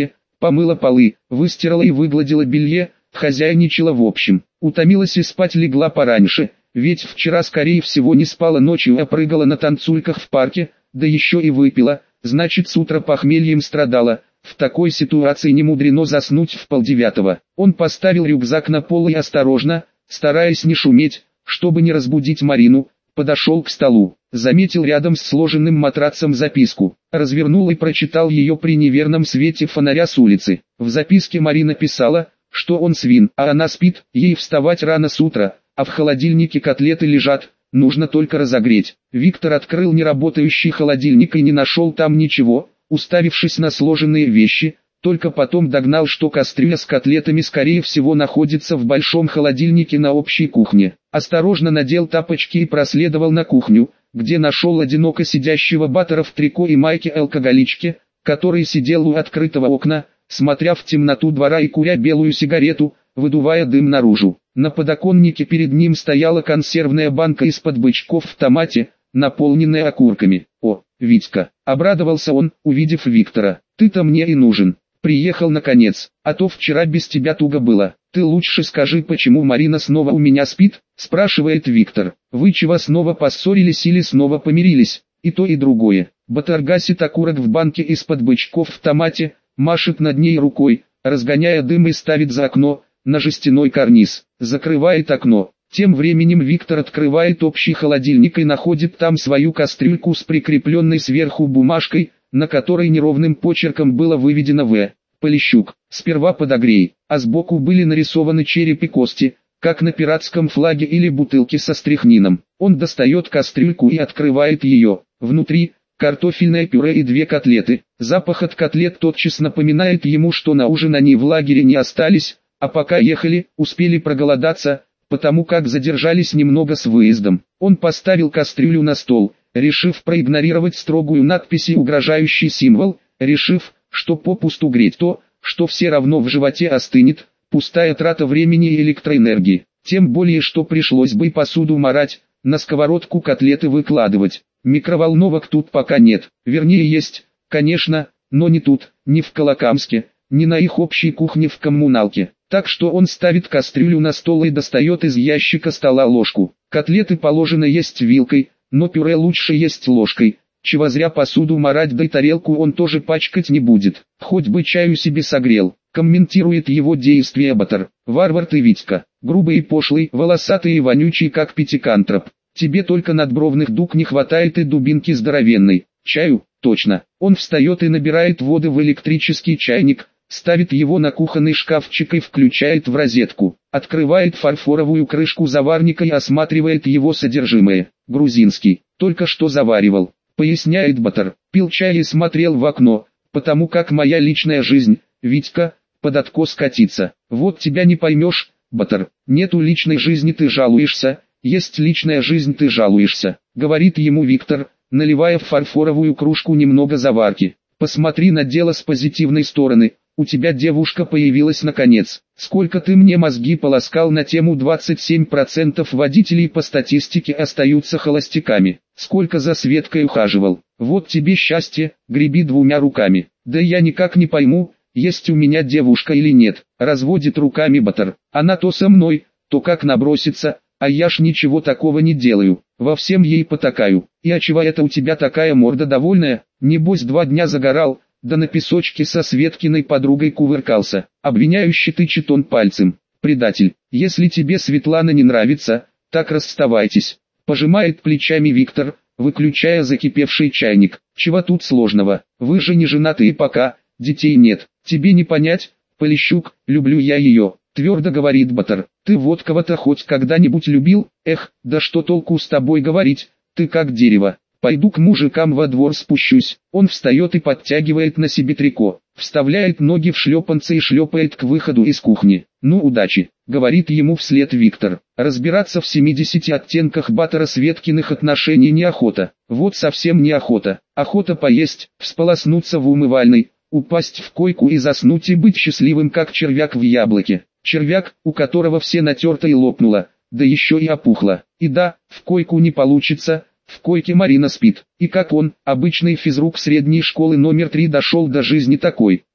помыла полы, выстирала и выгладила белье, хозяйничала в общем. Утомилась и спать легла пораньше, ведь вчера скорее всего не спала ночью, а прыгала на танцульках в парке, да еще и выпила, значит с утра похмельем страдала. В такой ситуации не мудрено заснуть в 8:30. Он поставил рюкзак на пол и осторожно, стараясь не шуметь, чтобы не разбудить Марину, подошел к столу, заметил рядом с сложенным матрацем записку, развернул и прочитал ее при неверном свете фонаря с улицы. В записке Марина писала, что он свин, а она спит, ей вставать рано с утра, а в холодильнике котлеты лежат, нужно только разогреть. Виктор открыл неработающий холодильник и не нашел там ничего, уставившись на сложенные вещи, только потом догнал, что кастрюля с котлетами скорее всего находится в большом холодильнике на общей кухне. Осторожно надел тапочки и проследовал на кухню, где нашел одиноко сидящего Баттера в трико и майке алкоголички, который сидел у открытого окна, смотря в темноту двора и куря белую сигарету, выдувая дым наружу. На подоконнике перед ним стояла консервная банка из-под бычков в томате, наполненная окурками. «О, Витька!» — обрадовался он, увидев Виктора. «Ты-то мне и нужен. Приехал наконец, а то вчера без тебя туго было. Ты лучше скажи, почему Марина снова у меня спит?» — спрашивает Виктор. «Вы чего снова поссорились или снова помирились?» «И то и другое». Баттер гасит окурок в банке из-под бычков в томате, машет над ней рукой, разгоняя дым и ставит за окно, на жестяной карниз. Закрывает окно. Тем временем Виктор открывает общий холодильник и находит там свою кастрюльку с прикрепленной сверху бумажкой, на которой неровным почерком было выведено «В. Полищук». Сперва подогрей, а сбоку были нарисованы череп и кости, как на пиратском флаге или бутылке со стряхнином. Он достает кастрюльку и открывает ее. Внутри картофельное пюре и 2 котлеты. Запах от котлет тотчас напоминает ему, что на ужин они в лагере не остались, а пока ехали, успели проголодаться, потому как задержались немного с выездом. Он поставил кастрюлю на стол, решив проигнорировать строгую надпись и угрожающий символ, решив, что попусту греть то, что все равно в животе остынет, пустая трата времени и электроэнергии. Тем более, что пришлось бы посуду марать, на сковородку котлеты выкладывать. Микроволновок тут пока нет, вернее есть, конечно, но не тут, не в Колокамске, не на их общей кухне в коммуналке. Так что он ставит кастрюлю на стол и достает из ящика стола ложку. Котлеты положено есть вилкой, но пюре лучше есть ложкой. Чего зря посуду марать, да и тарелку он тоже пачкать не будет. Хоть бы чаю себе согрел. Комментирует его действия Баттер. «Варвар ты, Витька, грубый и пошлый, волосатый и вонючий, как пятикантроп. Тебе только надбровных дуг не хватает и дубинки здоровенной. Чаю? Точно». Он встает и набирает воды в электрический чайник, ставит его на кухонный шкафчик и включает в розетку. Открывает фарфоровую крышку заварника и осматривает его содержимое. «Грузинский, только что заваривал», поясняет Баттер. «Пил чай и смотрел в окно, потому как моя личная жизнь, Витька, под откос катится. Вот тебя не поймешь, Баттер. Нету личной жизни, ты жалуешься, есть личная жизнь, ты жалуешься», говорит ему Виктор, наливая в фарфоровую кружку немного заварки. «Посмотри на дело с позитивной стороны. У тебя девушка появилась наконец. Сколько ты мне мозги полоскал на тему 27% водителей по статистике остаются холостяками. Сколько за Светкой ухаживал. Вот тебе счастье, греби 2 руками. Да я никак не пойму, есть у меня девушка или нет», разводит руками Баттер. «Она то со мной, то как набросится, а я ж ничего такого не делаю. Во всем ей потакаю. И а чего это у тебя такая морда довольная? Небось 2 дня загорал, да на песочке со Светкиной подругой кувыркался». Обвиняюще тычет он пальцем. «Предатель, если тебе Светлана не нравится, так расставайтесь», пожимает плечами Виктор, выключая закипевший чайник. «Чего тут сложного? Вы же не женаты и пока, детей нет. Тебе не понять, Полищук, люблю я ее», твердо говорит Баттер. «Ты вот кого-то хоть когда-нибудь любил? Эх, да что толку с тобой говорить, ты как дерево. Пойду к мужикам во двор спущусь». Он встает и подтягивает на себе трико, вставляет ноги в шлепанцы и шлепает к выходу из кухни. «Ну удачи», говорит ему вслед Виктор. Разбираться в 70 оттенках Баттера Светкиных отношений неохота. Вот совсем неохота. Охота поесть, всполоснуться в умывальной, упасть в койку и заснуть и быть счастливым как червяк в яблоке. Червяк, у которого все натерто и лопнуло, да еще и опухло. И да, в койку не получится. В койке Марина спит, и как он, обычный физрук средней школы номер 3, дошел до жизни такой.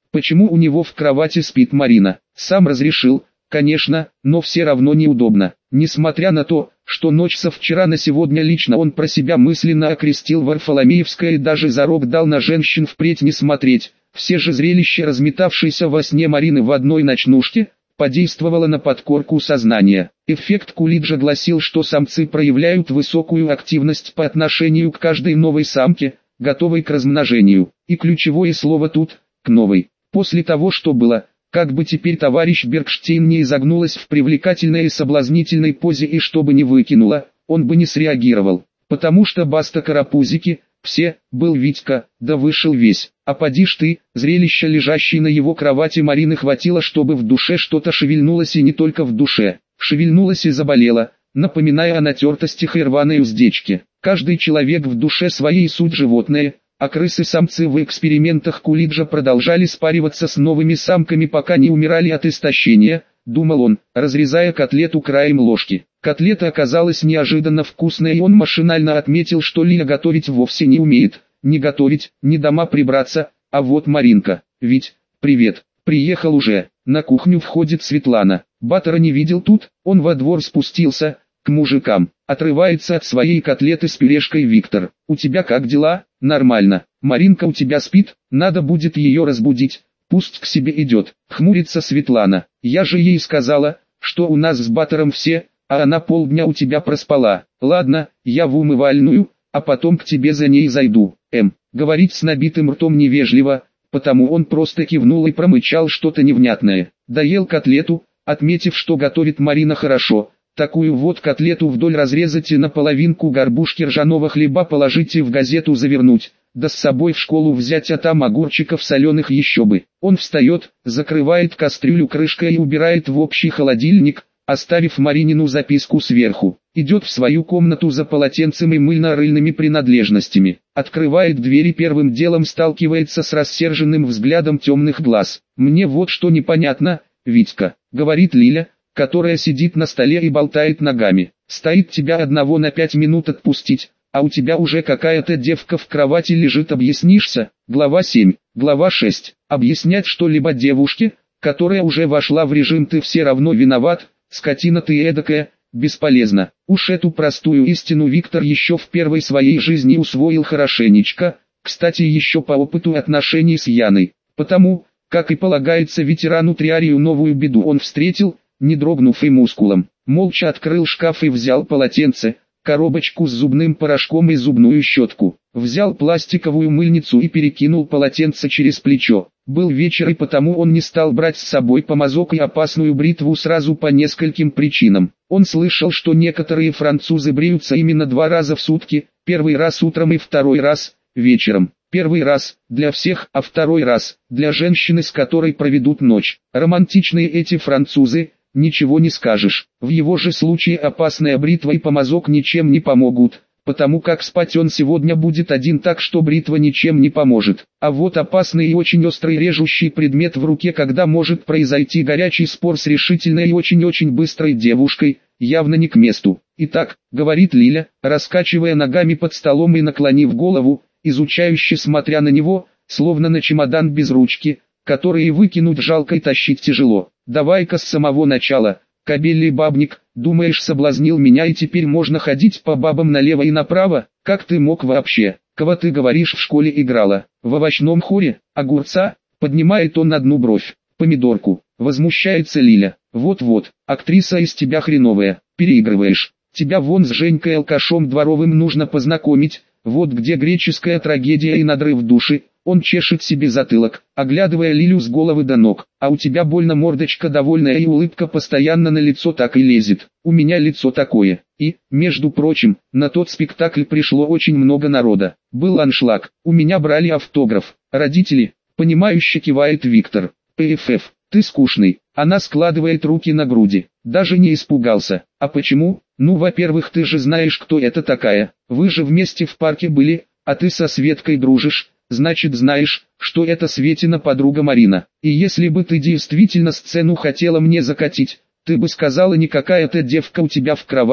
Почему у него в кровати спит Марина? Сам разрешил, конечно, но все равно неудобно. Несмотря на то, что ночь со вчера на сегодня лично он про себя мысленно окрестил Варфоломеевское и даже зарок дал на женщин впредь не смотреть, все же зрелище разметавшейся во сне Марины в одной ночнушке, подействовало на подкорку сознания. Эффект Кулиджа гласил, что самцы проявляют высокую активность по отношению к каждой новой самке, готовой к размножению. И ключевое слово тут – к новой. После того, что было, как бы теперь товарищ Бергштейн не изогнулась в привлекательной и соблазнительной позе и что бы ни выкинула, он бы не среагировал. Потому что баста карапузики, все, был Витька, да вышел весь. А поди ж ты, зрелище лежащей на его кровати Марины хватило, чтобы в душе что-то шевельнулось, и не только в душе. Шевельнулось и заболело, напоминая о натертостях и рваной уздечке. Каждый человек в душе своей суть животное, а крысы-самцы в экспериментах Кулиджа продолжали спариваться с новыми самками, пока не умирали от истощения, думал он, разрезая котлету краем ложки. Котлета оказалась неожиданно вкусной, и он машинально отметил, что Лиля готовить вовсе не умеет. Не готовить, не дома прибраться, а вот Маринка. Ведь, привет, приехал уже. На кухню входит Светлана. Баттера не видел тут, он во двор спустился, к мужикам. Отрывается от своей котлеты с пюрешкой Виктор. У тебя как дела? Нормально. Маринка у тебя спит, надо будет ее разбудить. Пусть к себе идет. Хмурится Светлана. Я же ей сказала, что у нас с Баттером все, а она полдня у тебя проспала. Ладно, я в умывальную, а потом к тебе за ней зайду. Говорить с набитым ртом невежливо, потому он просто кивнул и промычал что-то невнятное. Доел котлету, отметив, что готовит Марина хорошо. Такую вот котлету вдоль разрезать и на половинку горбушки ржаного хлеба положить и в газету завернуть, да с собой в школу взять, а там огурчиков соленых еще бы. Он встает, закрывает кастрюлю крышкой и убирает в общий холодильник, оставив Маринину записку сверху. Идет в свою комнату за полотенцем и мыльно-рыльными принадлежностями. Открывает дверь и первым делом сталкивается с рассерженным взглядом темных глаз. «Мне вот что непонятно, Витька», — говорит Лиля, которая сидит на столе и болтает ногами. «Стоит тебя одного на 5 минут отпустить, а у тебя уже какая-то девка в кровати лежит, объяснишься?» Глава 7. Глава 6. Объяснять что-либо девушке, которая уже вошла в режим «ты все равно виноват», скотина ты эдакая, бесполезно. Уж эту простую истину Виктор еще в первой своей жизни усвоил хорошенечко, кстати еще по опыту отношений с Яной. Потому, как и полагается ветерану триарию, новую беду он встретил, не дрогнув и мускулом. Молча открыл шкаф и взял полотенце, коробочку с зубным порошком и зубную щетку. Взял пластиковую мыльницу и перекинул полотенце через плечо. Был вечер, и потому он не стал брать с собой помазок и опасную бритву сразу по нескольким причинам. Он слышал, что некоторые французы бреются именно 2 раза в сутки, первый раз утром и второй раз вечером. Первый раз для всех, а второй раз для женщины, с которой проведут ночь. Романтичные эти французы, ничего не скажешь. В его же случае опасная бритва и помазок ничем не помогут, потому как спать он сегодня будет один, так что бритва ничем не поможет. А вот опасный и очень острый режущий предмет в руке, когда может произойти горячий спор с решительной и очень-очень быстрой девушкой, явно не к месту. «Итак», — говорит Лиля, раскачивая ногами под столом и наклонив голову, изучающе смотря на него, словно на чемодан без ручки, который и выкинуть жалко и тащить тяжело. «Давай-ка с самого начала. Кобелий бабник, думаешь, соблазнил меня и теперь можно ходить по бабам налево и направо? Как ты мог вообще? Кого ты говоришь, в школе играла? В овощном хоре? Огурца?» Поднимает он одну бровь. «Помидорку». Возмущается Лиля. «Вот-вот, актриса из тебя хреновая, переигрываешь. Тебя вон с Женькой алкашом дворовым нужно познакомить, вот где греческая трагедия и надрыв души». Он чешет себе затылок, оглядывая Лилю с головы до ног. «А у тебя больно мордочка довольная и улыбка постоянно на лицо так и лезет. У меня лицо такое. И, между прочим, на тот спектакль пришло очень много народа. Был аншлаг, у меня брали автограф. Родители», — понимающе кивает Виктор. «ПФФ, ты скучный». Она складывает руки на груди. Даже не испугался. «А почему? Ну, во-первых, ты же знаешь, кто это такая. Вы же вместе в парке были, а ты со Светкой дружишь. Значит, знаешь, что это Светина подруга Марина. И если бы ты действительно сцену хотела мне закатить, ты бы сказала, не какая-то девка у тебя в кровати,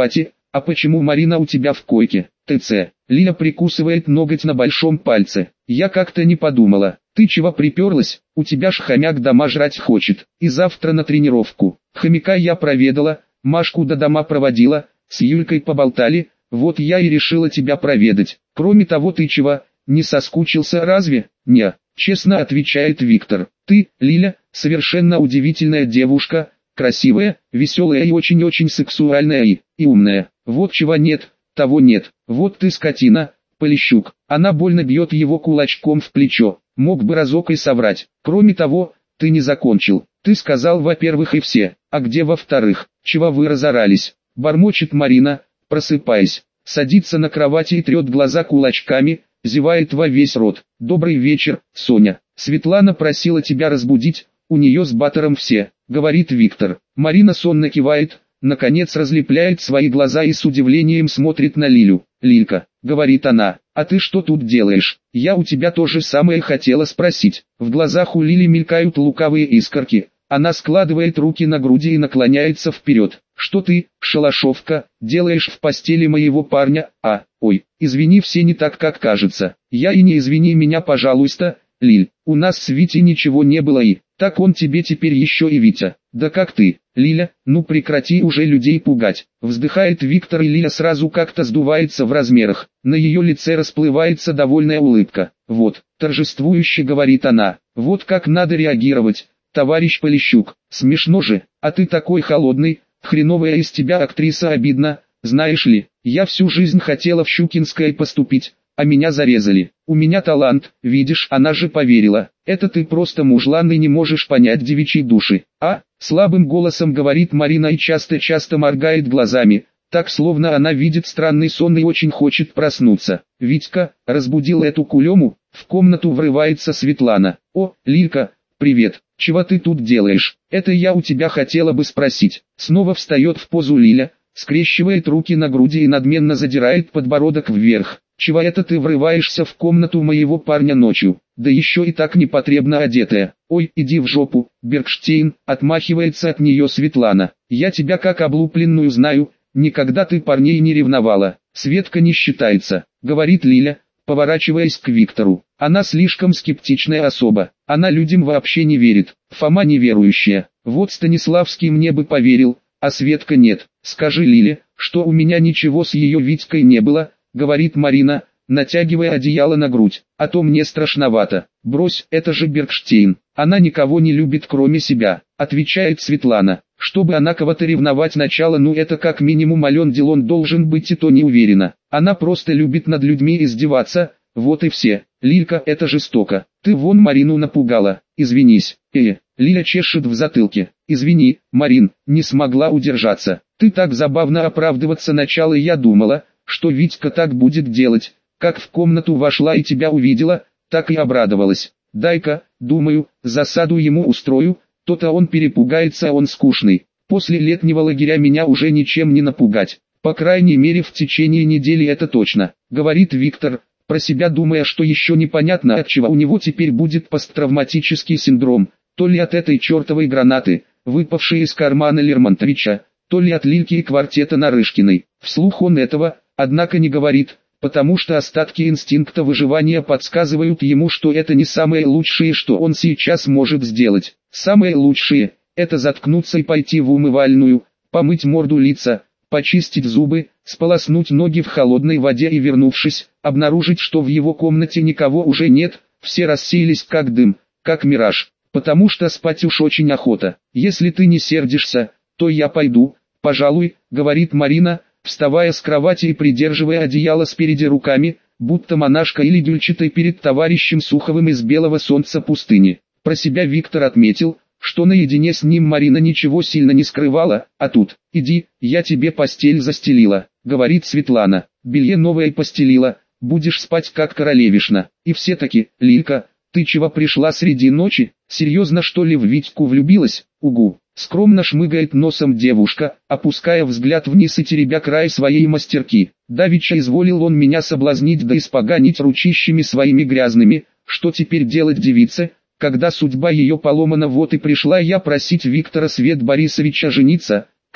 А почему Марина у тебя в койке? ТЦ. Лиля прикусывает ноготь на большом пальце. Я как-то не подумала. Ты чего приперлась? У тебя ж хомяк дома жрать хочет. И завтра на тренировку. Хомяка я проведала, Машку до дома проводила, с Юлькой поболтали, вот я и решила тебя проведать. Кроме того, ты чего, не соскучился разве? Не, честно отвечает Виктор. Ты, Лиля, совершенно удивительная девушка, красивая, веселая и очень-очень сексуальная и умная. Вот чего нет, того нет. Вот ты скотина, Полищук. Она больно бьет его кулачком в плечо. Мог бы разок и соврать. Кроме того, ты не закончил. Ты сказал во-первых и все, а где во-вторых? Чего вы разорались? Бормочет Марина, просыпаясь. Садится на кровати и трет глаза кулачками, зевает во весь рот. Добрый вечер, Соня. Светлана просила тебя разбудить, у нее с Батором все, говорит Виктор. Марина сонно кивает, наконец разлепляет свои глаза и с удивлением смотрит на Лилю. Лилька, говорит она, а ты что тут делаешь? Я у тебя то же самое хотела спросить. В глазах у Лили мелькают лукавые искорки. Она складывает руки на груди и наклоняется вперед. Что ты, шалашовка, делаешь в постели моего парня? Ой, извини, все не так, как кажется. Я и не извини меня, пожалуйста, Лиль. У нас с Витей ничего не было и, так он тебе теперь еще и Витя. Да как ты, Лиля, ну прекрати уже людей пугать. Вздыхает Виктор, и Лиля сразу как-то сдувается в размерах. На ее лице расплывается довольная улыбка. Вот, торжествующе говорит она, вот как надо реагировать. Товарищ Полищук, смешно же, а ты такой холодный, хреновая из тебя актриса, обидно, знаешь ли, я всю жизнь хотела в Щукинское поступить, а меня зарезали. У меня талант, видишь, она же поверила. Это ты просто мужлан и не можешь понять девичьей души. Слабым голосом говорит Марина и часто-часто моргает глазами, так словно она видит странный сон и очень хочет проснуться. Витька, разбудил эту кулему, в комнату врывается Светлана. О, Лилька, привет, чего ты тут делаешь? Это я у тебя хотела бы спросить. Снова встает в позу Лиля, скрещивает руки на груди и надменно задирает подбородок вверх. Чего это ты врываешься в комнату моего парня ночью, да еще и так непотребно одетая? Ой, иди в жопу, Бергштейн, отмахивается от нее Светлана. Я тебя как облупленную знаю, никогда ты парней не ревновала. Светка не считается, говорит Лиля, поворачиваясь к Виктору. Она слишком скептичная особа, она людям вообще не верит. Фома неверующая, вот Станиславский мне бы поверил, а Светка нет. Скажи Лиле, что у меня ничего с ее Витькой не было, говорит Марина, натягивая одеяло на грудь, а то мне страшновато. Брось, это же Бергштейн, она никого не любит кроме себя, отвечает Светлана. Чтобы она кого-то ревновать начала, ну это как минимум Ален Делон должен быть, и то не уверена. Она просто любит над людьми издеваться, вот и все. Лилька, это жестоко, ты вон Марину напугала, извинись. Лиля чешет в затылке. Извини, Марин, не смогла удержаться. Ты так забавно оправдываться начала, я думала, что Витька так будет делать, как в комнату вошла и тебя увидела, так и обрадовалась. Дай-ка, думаю, засаду ему устрою, то-то он перепугается, а он скучный. После летнего лагеря меня уже ничем не напугать, по крайней мере в течение недели, это точно, говорит Виктор, про себя думая, что еще непонятно, от чего у него теперь будет посттравматический синдром, то ли от этой чертовой гранаты, выпавшей из кармана Лермонтовича, то ли от Лильки и квартета Нарышкиной. Вслух он этого, однако, не говорит, потому что остатки инстинкта выживания подсказывают ему, что это не самое лучшее, что он сейчас может сделать. Самое лучшее – это заткнуться и пойти в умывальную, помыть морду, лица, почистить зубы, сполоснуть ноги в холодной воде и, вернувшись, обнаружить, что в его комнате никого уже нет, все рассеялись как дым, как мираж, потому что спать уж очень охота. Если ты не сердишься, то я пойду, пожалуй, говорит Марина, вставая с кровати и придерживая одеяло спереди руками, будто монашка или дюльчатой перед товарищем Суховым из белого солнца пустыни. Про себя Виктор отметил, что наедине с ним Марина ничего сильно не скрывала, а тут, иди, я тебе постель застелила, говорит Светлана, белье новое постелила, будешь спать как королевишна. И все-таки, Лилька, ты чего пришла среди ночи, серьезно что ли в Витьку влюбилась? Угу. Скромно шмыгает носом девушка, опуская взгляд вниз и теребя край своей мастерки. Давеча изволил он меня соблазнить да испоганить ручищами своими грязными, что теперь делать девице, когда судьба ее поломана, вот и пришла я просить Виктора Свет Борисовича жениться,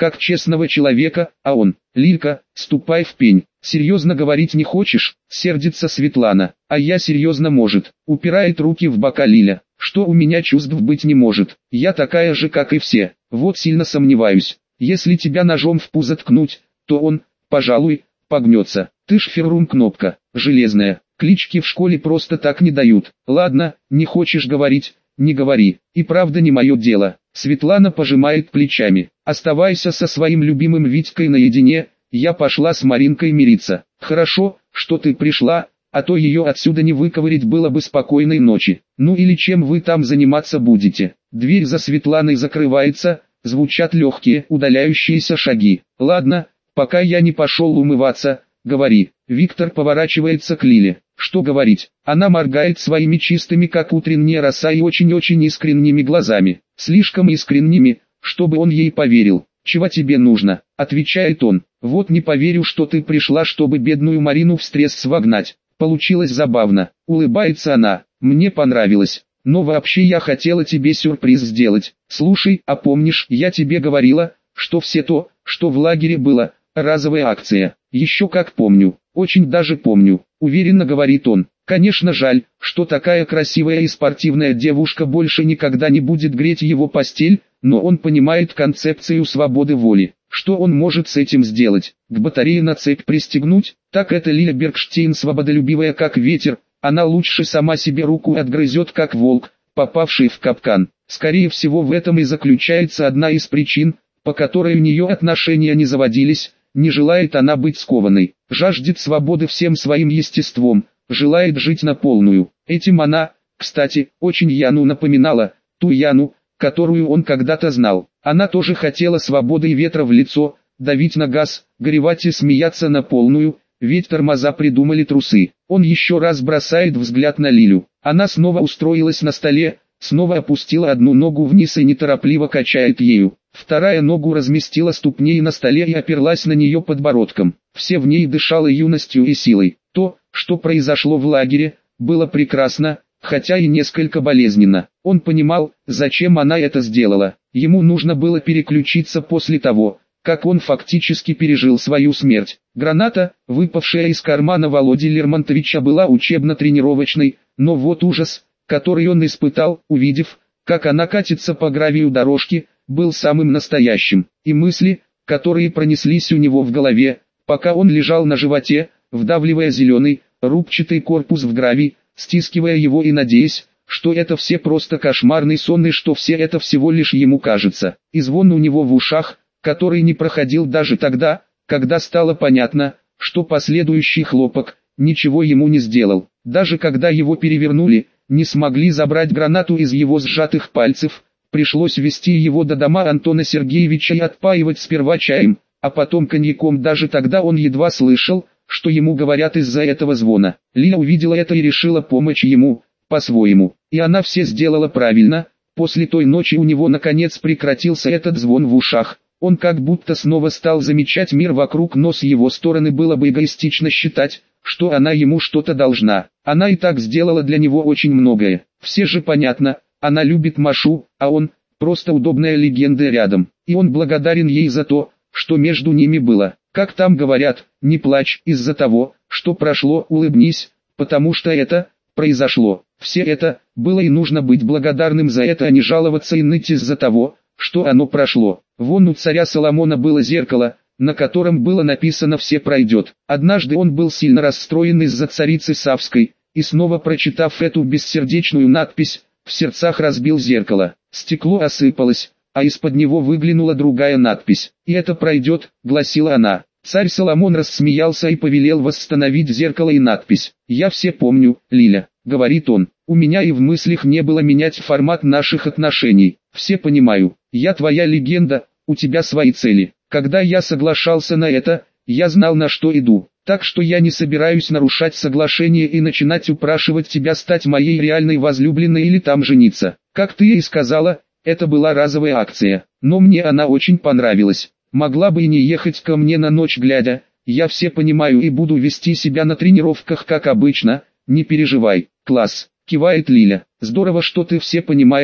как честного человека, а он: Лилька, ступай в пень. Серьезно говорить не хочешь? Сердится Светлана. А я серьезно, может. Упирает руки в бока Лиля. Что у меня чувств быть не может. Я такая же, как и все. Вот сильно сомневаюсь. Если тебя ножом в пузо ткнуть, то он, пожалуй, погнется. Ты ж Феррум кнопка, железная. Клички в школе просто так не дают. Ладно, не хочешь говорить, не говори. И правда не мое дело. Светлана пожимает плечами. Оставайся со своим любимым Витькой наедине. Я пошла с Маринкой мириться. Хорошо, что ты пришла, а то ее отсюда не выковырять, было бы спокойной ночи. Ну или чем вы там заниматься будете? Дверь за Светланой закрывается, звучат легкие, удаляющиеся шаги. Ладно, пока я не пошел умываться, говори. Виктор поворачивается к Лиле. Что говорить? Она моргает своими чистыми, как утренняя роса, и очень-очень искренними глазами. Слишком искренними, чтобы он ей поверил. «Чего тебе нужно?» – отвечает он. «Вот не поверю, что ты пришла, чтобы бедную Марину в стресс вогнать». Получилось забавно. Улыбается она. «Мне понравилось. Но вообще я хотела тебе сюрприз сделать. Слушай, а помнишь, я тебе говорила, что все то, что в лагере было, разовая акция?» «Еще как помню. Очень даже помню», — уверенно говорит он. Конечно, жаль, что такая красивая и спортивная девушка больше никогда не будет греть его постель, но он понимает концепцию свободы воли. Что он может с этим сделать? К батарее на цепь пристегнуть? Так это Лиля Бергштейн, свободолюбивая как ветер, она лучше сама себе руку отгрызет, как волк, попавший в капкан. Скорее всего, в этом и заключается одна из причин, по которой у нее отношения не заводились. Не желает она быть скованной, жаждет свободы всем своим естеством, желает жить на полную. Этим она, кстати, очень Яну напоминала, ту Яну, которую он когда-то знал. Она тоже хотела свободы и ветра в лицо, давить на газ, горевать и смеяться на полную, ведь тормоза придумали трусы. Он еще раз бросает взгляд на Лилю. Она снова устроилась на столе, снова опустила одну ногу вниз и неторопливо качает ею. Вторая ногу разместила ступней на столе и оперлась на нее подбородком. Все в ней дышало юностью и силой. То, что произошло в лагере, было прекрасно, хотя и несколько болезненно. Он понимал, зачем она это сделала. Ему нужно было переключиться после того, как он фактически пережил свою смерть. Граната, выпавшая из кармана Володи Лермонтовича, была учебно-тренировочной, но вот ужас, который он испытал, увидев, как она катится по гравию дорожки, был самым настоящим. И мысли, которые пронеслись у него в голове, пока он лежал на животе, вдавливая зеленый, рубчатый корпус в гравий, стискивая его и надеясь, что это все просто кошмарный сон и что все это всего лишь ему кажется. И звон у него в ушах, который не проходил даже тогда, когда стало понятно, что последующий хлопок ничего ему не сделал. Даже когда его перевернули, не смогли забрать гранату из его сжатых пальцев, пришлось везти его до дома Антона Сергеевича и отпаивать сперва чаем, а потом коньяком. Даже тогда он едва слышал, что ему говорят из-за этого звона. Лиля увидела это и решила помочь ему, по-своему. И она все сделала правильно. После той ночи у него наконец прекратился этот звон в ушах. Он как будто снова стал замечать мир вокруг, но с его стороны было бы эгоистично считать, что она ему что-то должна. Она и так сделала для него очень многое. Все же понятно, она любит Машу, а он просто удобная легенда рядом. И он благодарен ей за то, что между ними было. Как там говорят, не плачь из-за того, что прошло, улыбнись, потому что это произошло. Все это было, и нужно быть благодарным за это, а не жаловаться и ныть из-за того, что оно прошло. Вон у царя Соломона было зеркало, на котором было написано «Все пройдет». Однажды он был сильно расстроен из-за царицы Савской, и снова прочитав эту бессердечную надпись, в сердцах разбил зеркало. Стекло осыпалось, а из-под него выглянула другая надпись. «И это пройдет», — гласила она. Царь Соломон рассмеялся и повелел восстановить зеркало и надпись. «Я все помню, Лиля», — говорит он. «У меня и в мыслях не было менять формат наших отношений. Все понимаю, я твоя легенда, у тебя свои цели. Когда я соглашался на это, я знал, на что иду. Так что я не собираюсь нарушать соглашение и начинать упрашивать тебя стать моей реальной возлюбленной или там жениться. Как ты и сказала, это была разовая акция, но мне она очень понравилась. Могла бы и не ехать ко мне на ночь глядя, я все понимаю и буду вести себя на тренировках как обычно, не переживай». «Класс», — кивает Лиля. «Здорово, что ты все понимаешь,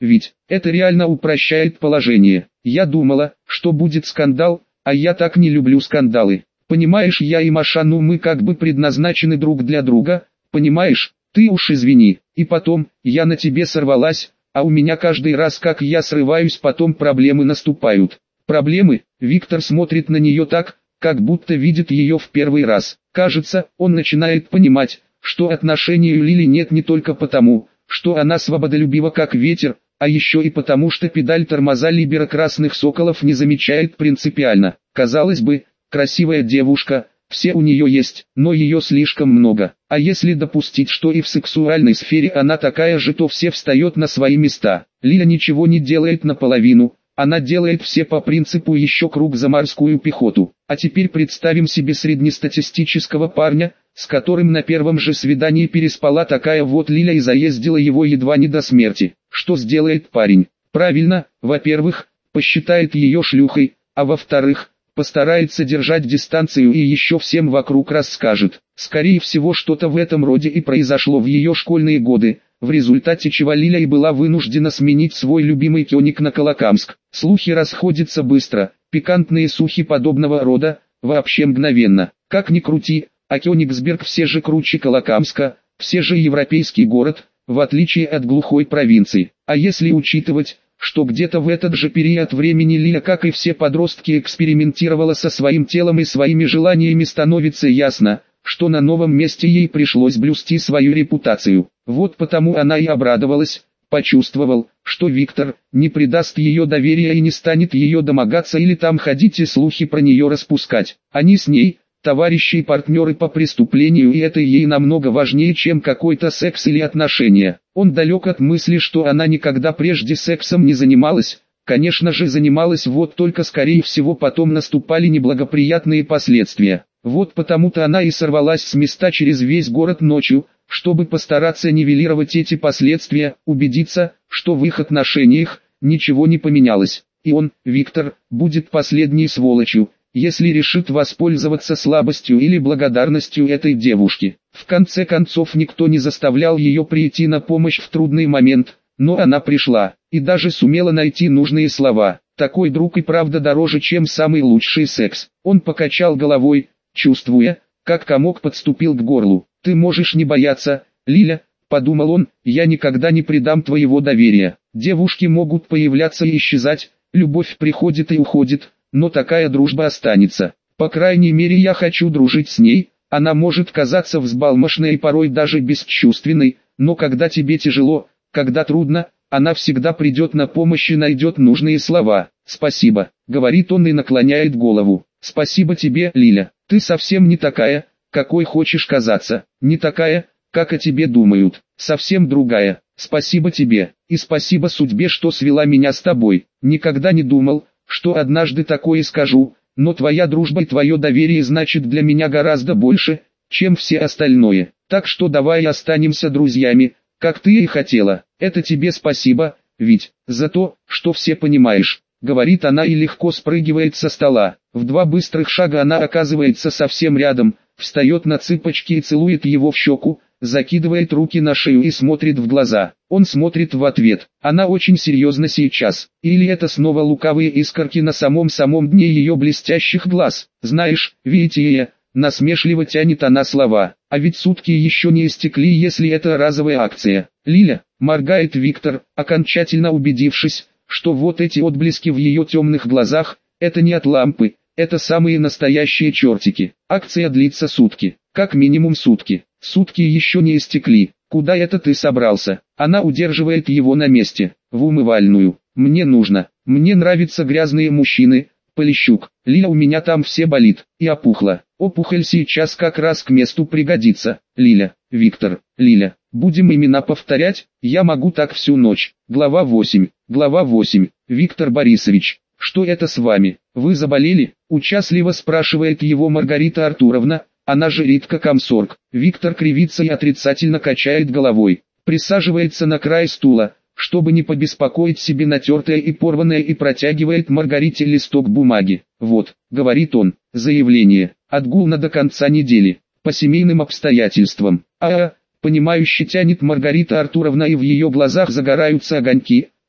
ведь это реально упрощает положение. Я думала, что будет скандал, а я так не люблю скандалы. Понимаешь, я и Маша, ну мы как бы предназначены друг для друга, понимаешь, ты уж извини. И потом, я на тебе сорвалась, а у меня каждый раз как я срываюсь, потом проблемы наступают. Проблемы? Виктор смотрит на нее так, как будто видит ее в первый раз. Кажется, он начинает понимать, что отношений у Лили нет не только потому, что она свободолюбива как ветер, а еще и потому, что педаль тормоза Либера Красных Соколов не замечает принципиально. Казалось бы, красивая девушка, все у нее есть, но ее слишком много. А если допустить, что и в сексуальной сфере она такая же, то все встает на свои места. Лиля ничего не делает наполовину, она делает все по принципу еще круг за морскую пехоту. А теперь представим себе среднестатистического парня, с которым на первом же свидании переспала такая вот Лиля и заездила его едва не до смерти. Что сделает парень? Правильно, во-первых, посчитает ее шлюхой, а во-вторых, постарается держать дистанцию и еще всем вокруг расскажет. Скорее всего, что-то в этом роде и произошло в ее школьные годы, в результате чего Лиля и была вынуждена сменить свой любимый Кёник на Колокамск. Слухи расходятся быстро, пикантные слухи подобного рода, вообще мгновенно. Как ни крути, а Кёнигсберг все же круче Колокамска, все же европейский город, в отличие от глухой провинции. А если учитывать, что где-то в этот же период времени Лиля, как и все подростки, экспериментировала со своим телом и своими желаниями, становится ясно, что на новом месте ей пришлось блюсти свою репутацию. Вот потому она и обрадовалась, почувствовал, что Виктор не предаст ее доверия и не станет ее домогаться или там ходить и слухи про нее распускать. Они с ней товарищи и партнеры по преступлению, и это ей намного важнее, чем какой-то секс или отношения. Он далек от мысли, что она никогда прежде сексом не занималась. Конечно же занималась, вот только скорее всего потом наступали неблагоприятные последствия. Вот потому-то она и сорвалась с места через весь город ночью, чтобы постараться нивелировать эти последствия, убедиться, что в их отношениях ничего не поменялось. И он, Виктор, будет последней сволочью, если решит воспользоваться слабостью или благодарностью этой девушки. В конце концов никто не заставлял ее прийти на помощь в трудный момент, но она пришла, и даже сумела найти нужные слова. Такой друг и правда дороже, чем самый лучший секс. Он покачал головой, чувствуя, как комок подступил к горлу. «Ты можешь не бояться, Лиля», — подумал он, — «я никогда не предам твоего доверия. Девушки могут появляться и исчезать, любовь приходит и уходит, но такая дружба останется. По крайней мере, я хочу дружить с ней. Она может казаться взбалмошной и порой даже бесчувственной, но когда тебе тяжело, когда трудно, она всегда придет на помощь и найдет нужные слова. Спасибо», — говорит он и наклоняет голову. «Спасибо тебе, Лиля. Ты совсем не такая, какой хочешь казаться. Не такая, как о тебе думают. Совсем другая. Спасибо тебе. И спасибо судьбе, что свела меня с тобой. Никогда не думал, что однажды такое скажу, но твоя дружба и твое доверие значит для меня гораздо больше, чем все остальное. Так что давай останемся друзьями, как ты и хотела. Это тебе спасибо, ведь, за то, что все понимаешь», — говорит она и легко спрыгивает со стола. В 2 быстрых шага она оказывается совсем рядом, встает на цыпочки и целует его в щеку, закидывает руки на шею и смотрит в глаза. Он смотрит в ответ. Она очень серьезна сейчас. Или это снова лукавые искорки на самом дне ее блестящих глаз? «Знаешь, Вития», — насмешливо тянет она слова, — «а ведь сутки еще не истекли, если это разовая акция». «Лиля», — моргает Виктор, окончательно убедившись, что вот эти отблески в ее темных глазах, это не от лампы, это самые настоящие чертики. Акция длится сутки, как минимум сутки. Сутки еще не истекли. Куда это ты собрался? Она удерживает его на месте. В умывальную. Мне нужно. Мне нравятся грязные мужчины. Полищук. Лиля, у меня там все болит. И опухла. Опухоль сейчас как раз к месту пригодится. Лиля. Виктор. Лиля. Будем имена повторять? Я могу так всю ночь. Глава 8. Глава 8. Виктор Борисович. Что это с вами? Вы заболели? Участливо спрашивает его Маргарита Артуровна. Она же Ритка Комсорг. Виктор кривится и отрицательно качает головой. Присаживается на край стула, чтобы не побеспокоить себе натертое и порванное, и протягивает Маргарите листок бумаги. «Вот», — говорит он, — «заявление. Отгул до конца недели. По семейным обстоятельствам». Понимающе тянет Маргарита Артуровна, и в ее глазах загораются огоньки.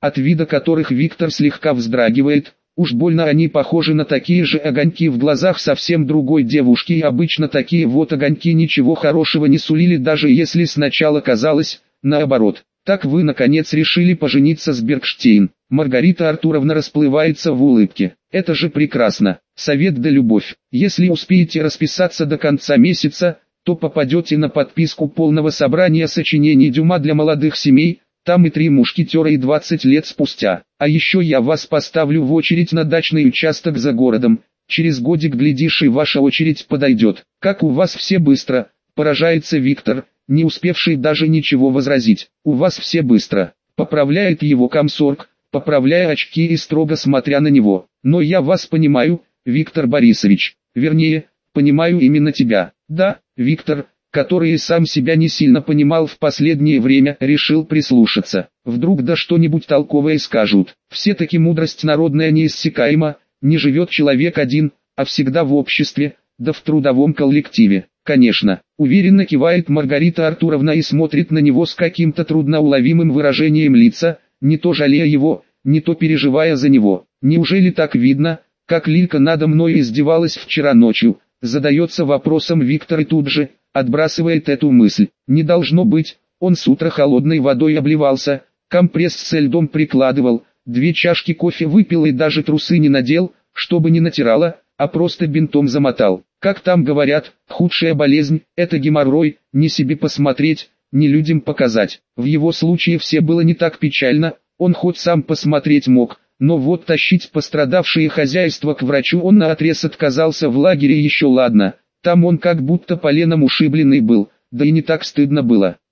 от вида которых Виктор слегка вздрагивает. Уж больно они похожи на такие же огоньки в глазах совсем другой девушки, и обычно такие вот огоньки ничего хорошего не сулили, даже если сначала казалось наоборот. Так вы наконец решили пожениться с Бергштейн? Маргарита Артуровна расплывается в улыбке. Это же прекрасно. Совет да любовь. Если успеете расписаться до конца месяца, то попадете на подписку полного собрания сочинений Дюма для молодых семей. Там и «Три мушкетера» и 20 лет спустя. А еще я вас поставлю в очередь на дачный участок за городом. Через годик, глядишь, и ваша очередь подойдет. Как у вас все быстро, поражается Виктор, не успевший даже ничего возразить. У вас все быстро. Поправляет его комсорг, поправляя очки и строго смотря на него. Но я вас понимаю, Виктор Борисович. Вернее, понимаю именно тебя. Да, Виктор, который и сам себя не сильно понимал в последнее время, решил прислушаться. Вдруг да что-нибудь толковое скажут. Все-таки мудрость народная неиссякаема, не живет человек один, а всегда в обществе, да в трудовом коллективе. Конечно, уверенно кивает Маргарита Артуровна и смотрит на него с каким-то трудноуловимым выражением лица, не то жалея его, не то переживая за него. Неужели так видно, как Лилька надо мной издевалась вчера ночью? Задается вопросом Виктор и тут же отбрасывает эту мысль. Не должно быть, он с утра холодной водой обливался, компресс с льдом прикладывал, 2 чашки кофе выпил и даже трусы не надел, чтобы не натирало, а просто бинтом замотал. Как там говорят, худшая болезнь – это геморрой, не себе посмотреть, не людям показать. В его случае все было не так печально, он хоть сам посмотреть мог, но вот тащить пострадавшее хозяйство к врачу он наотрез отказался. В лагере еще ладно, там он как будто поленом ушибленный был, да и не так стыдно было.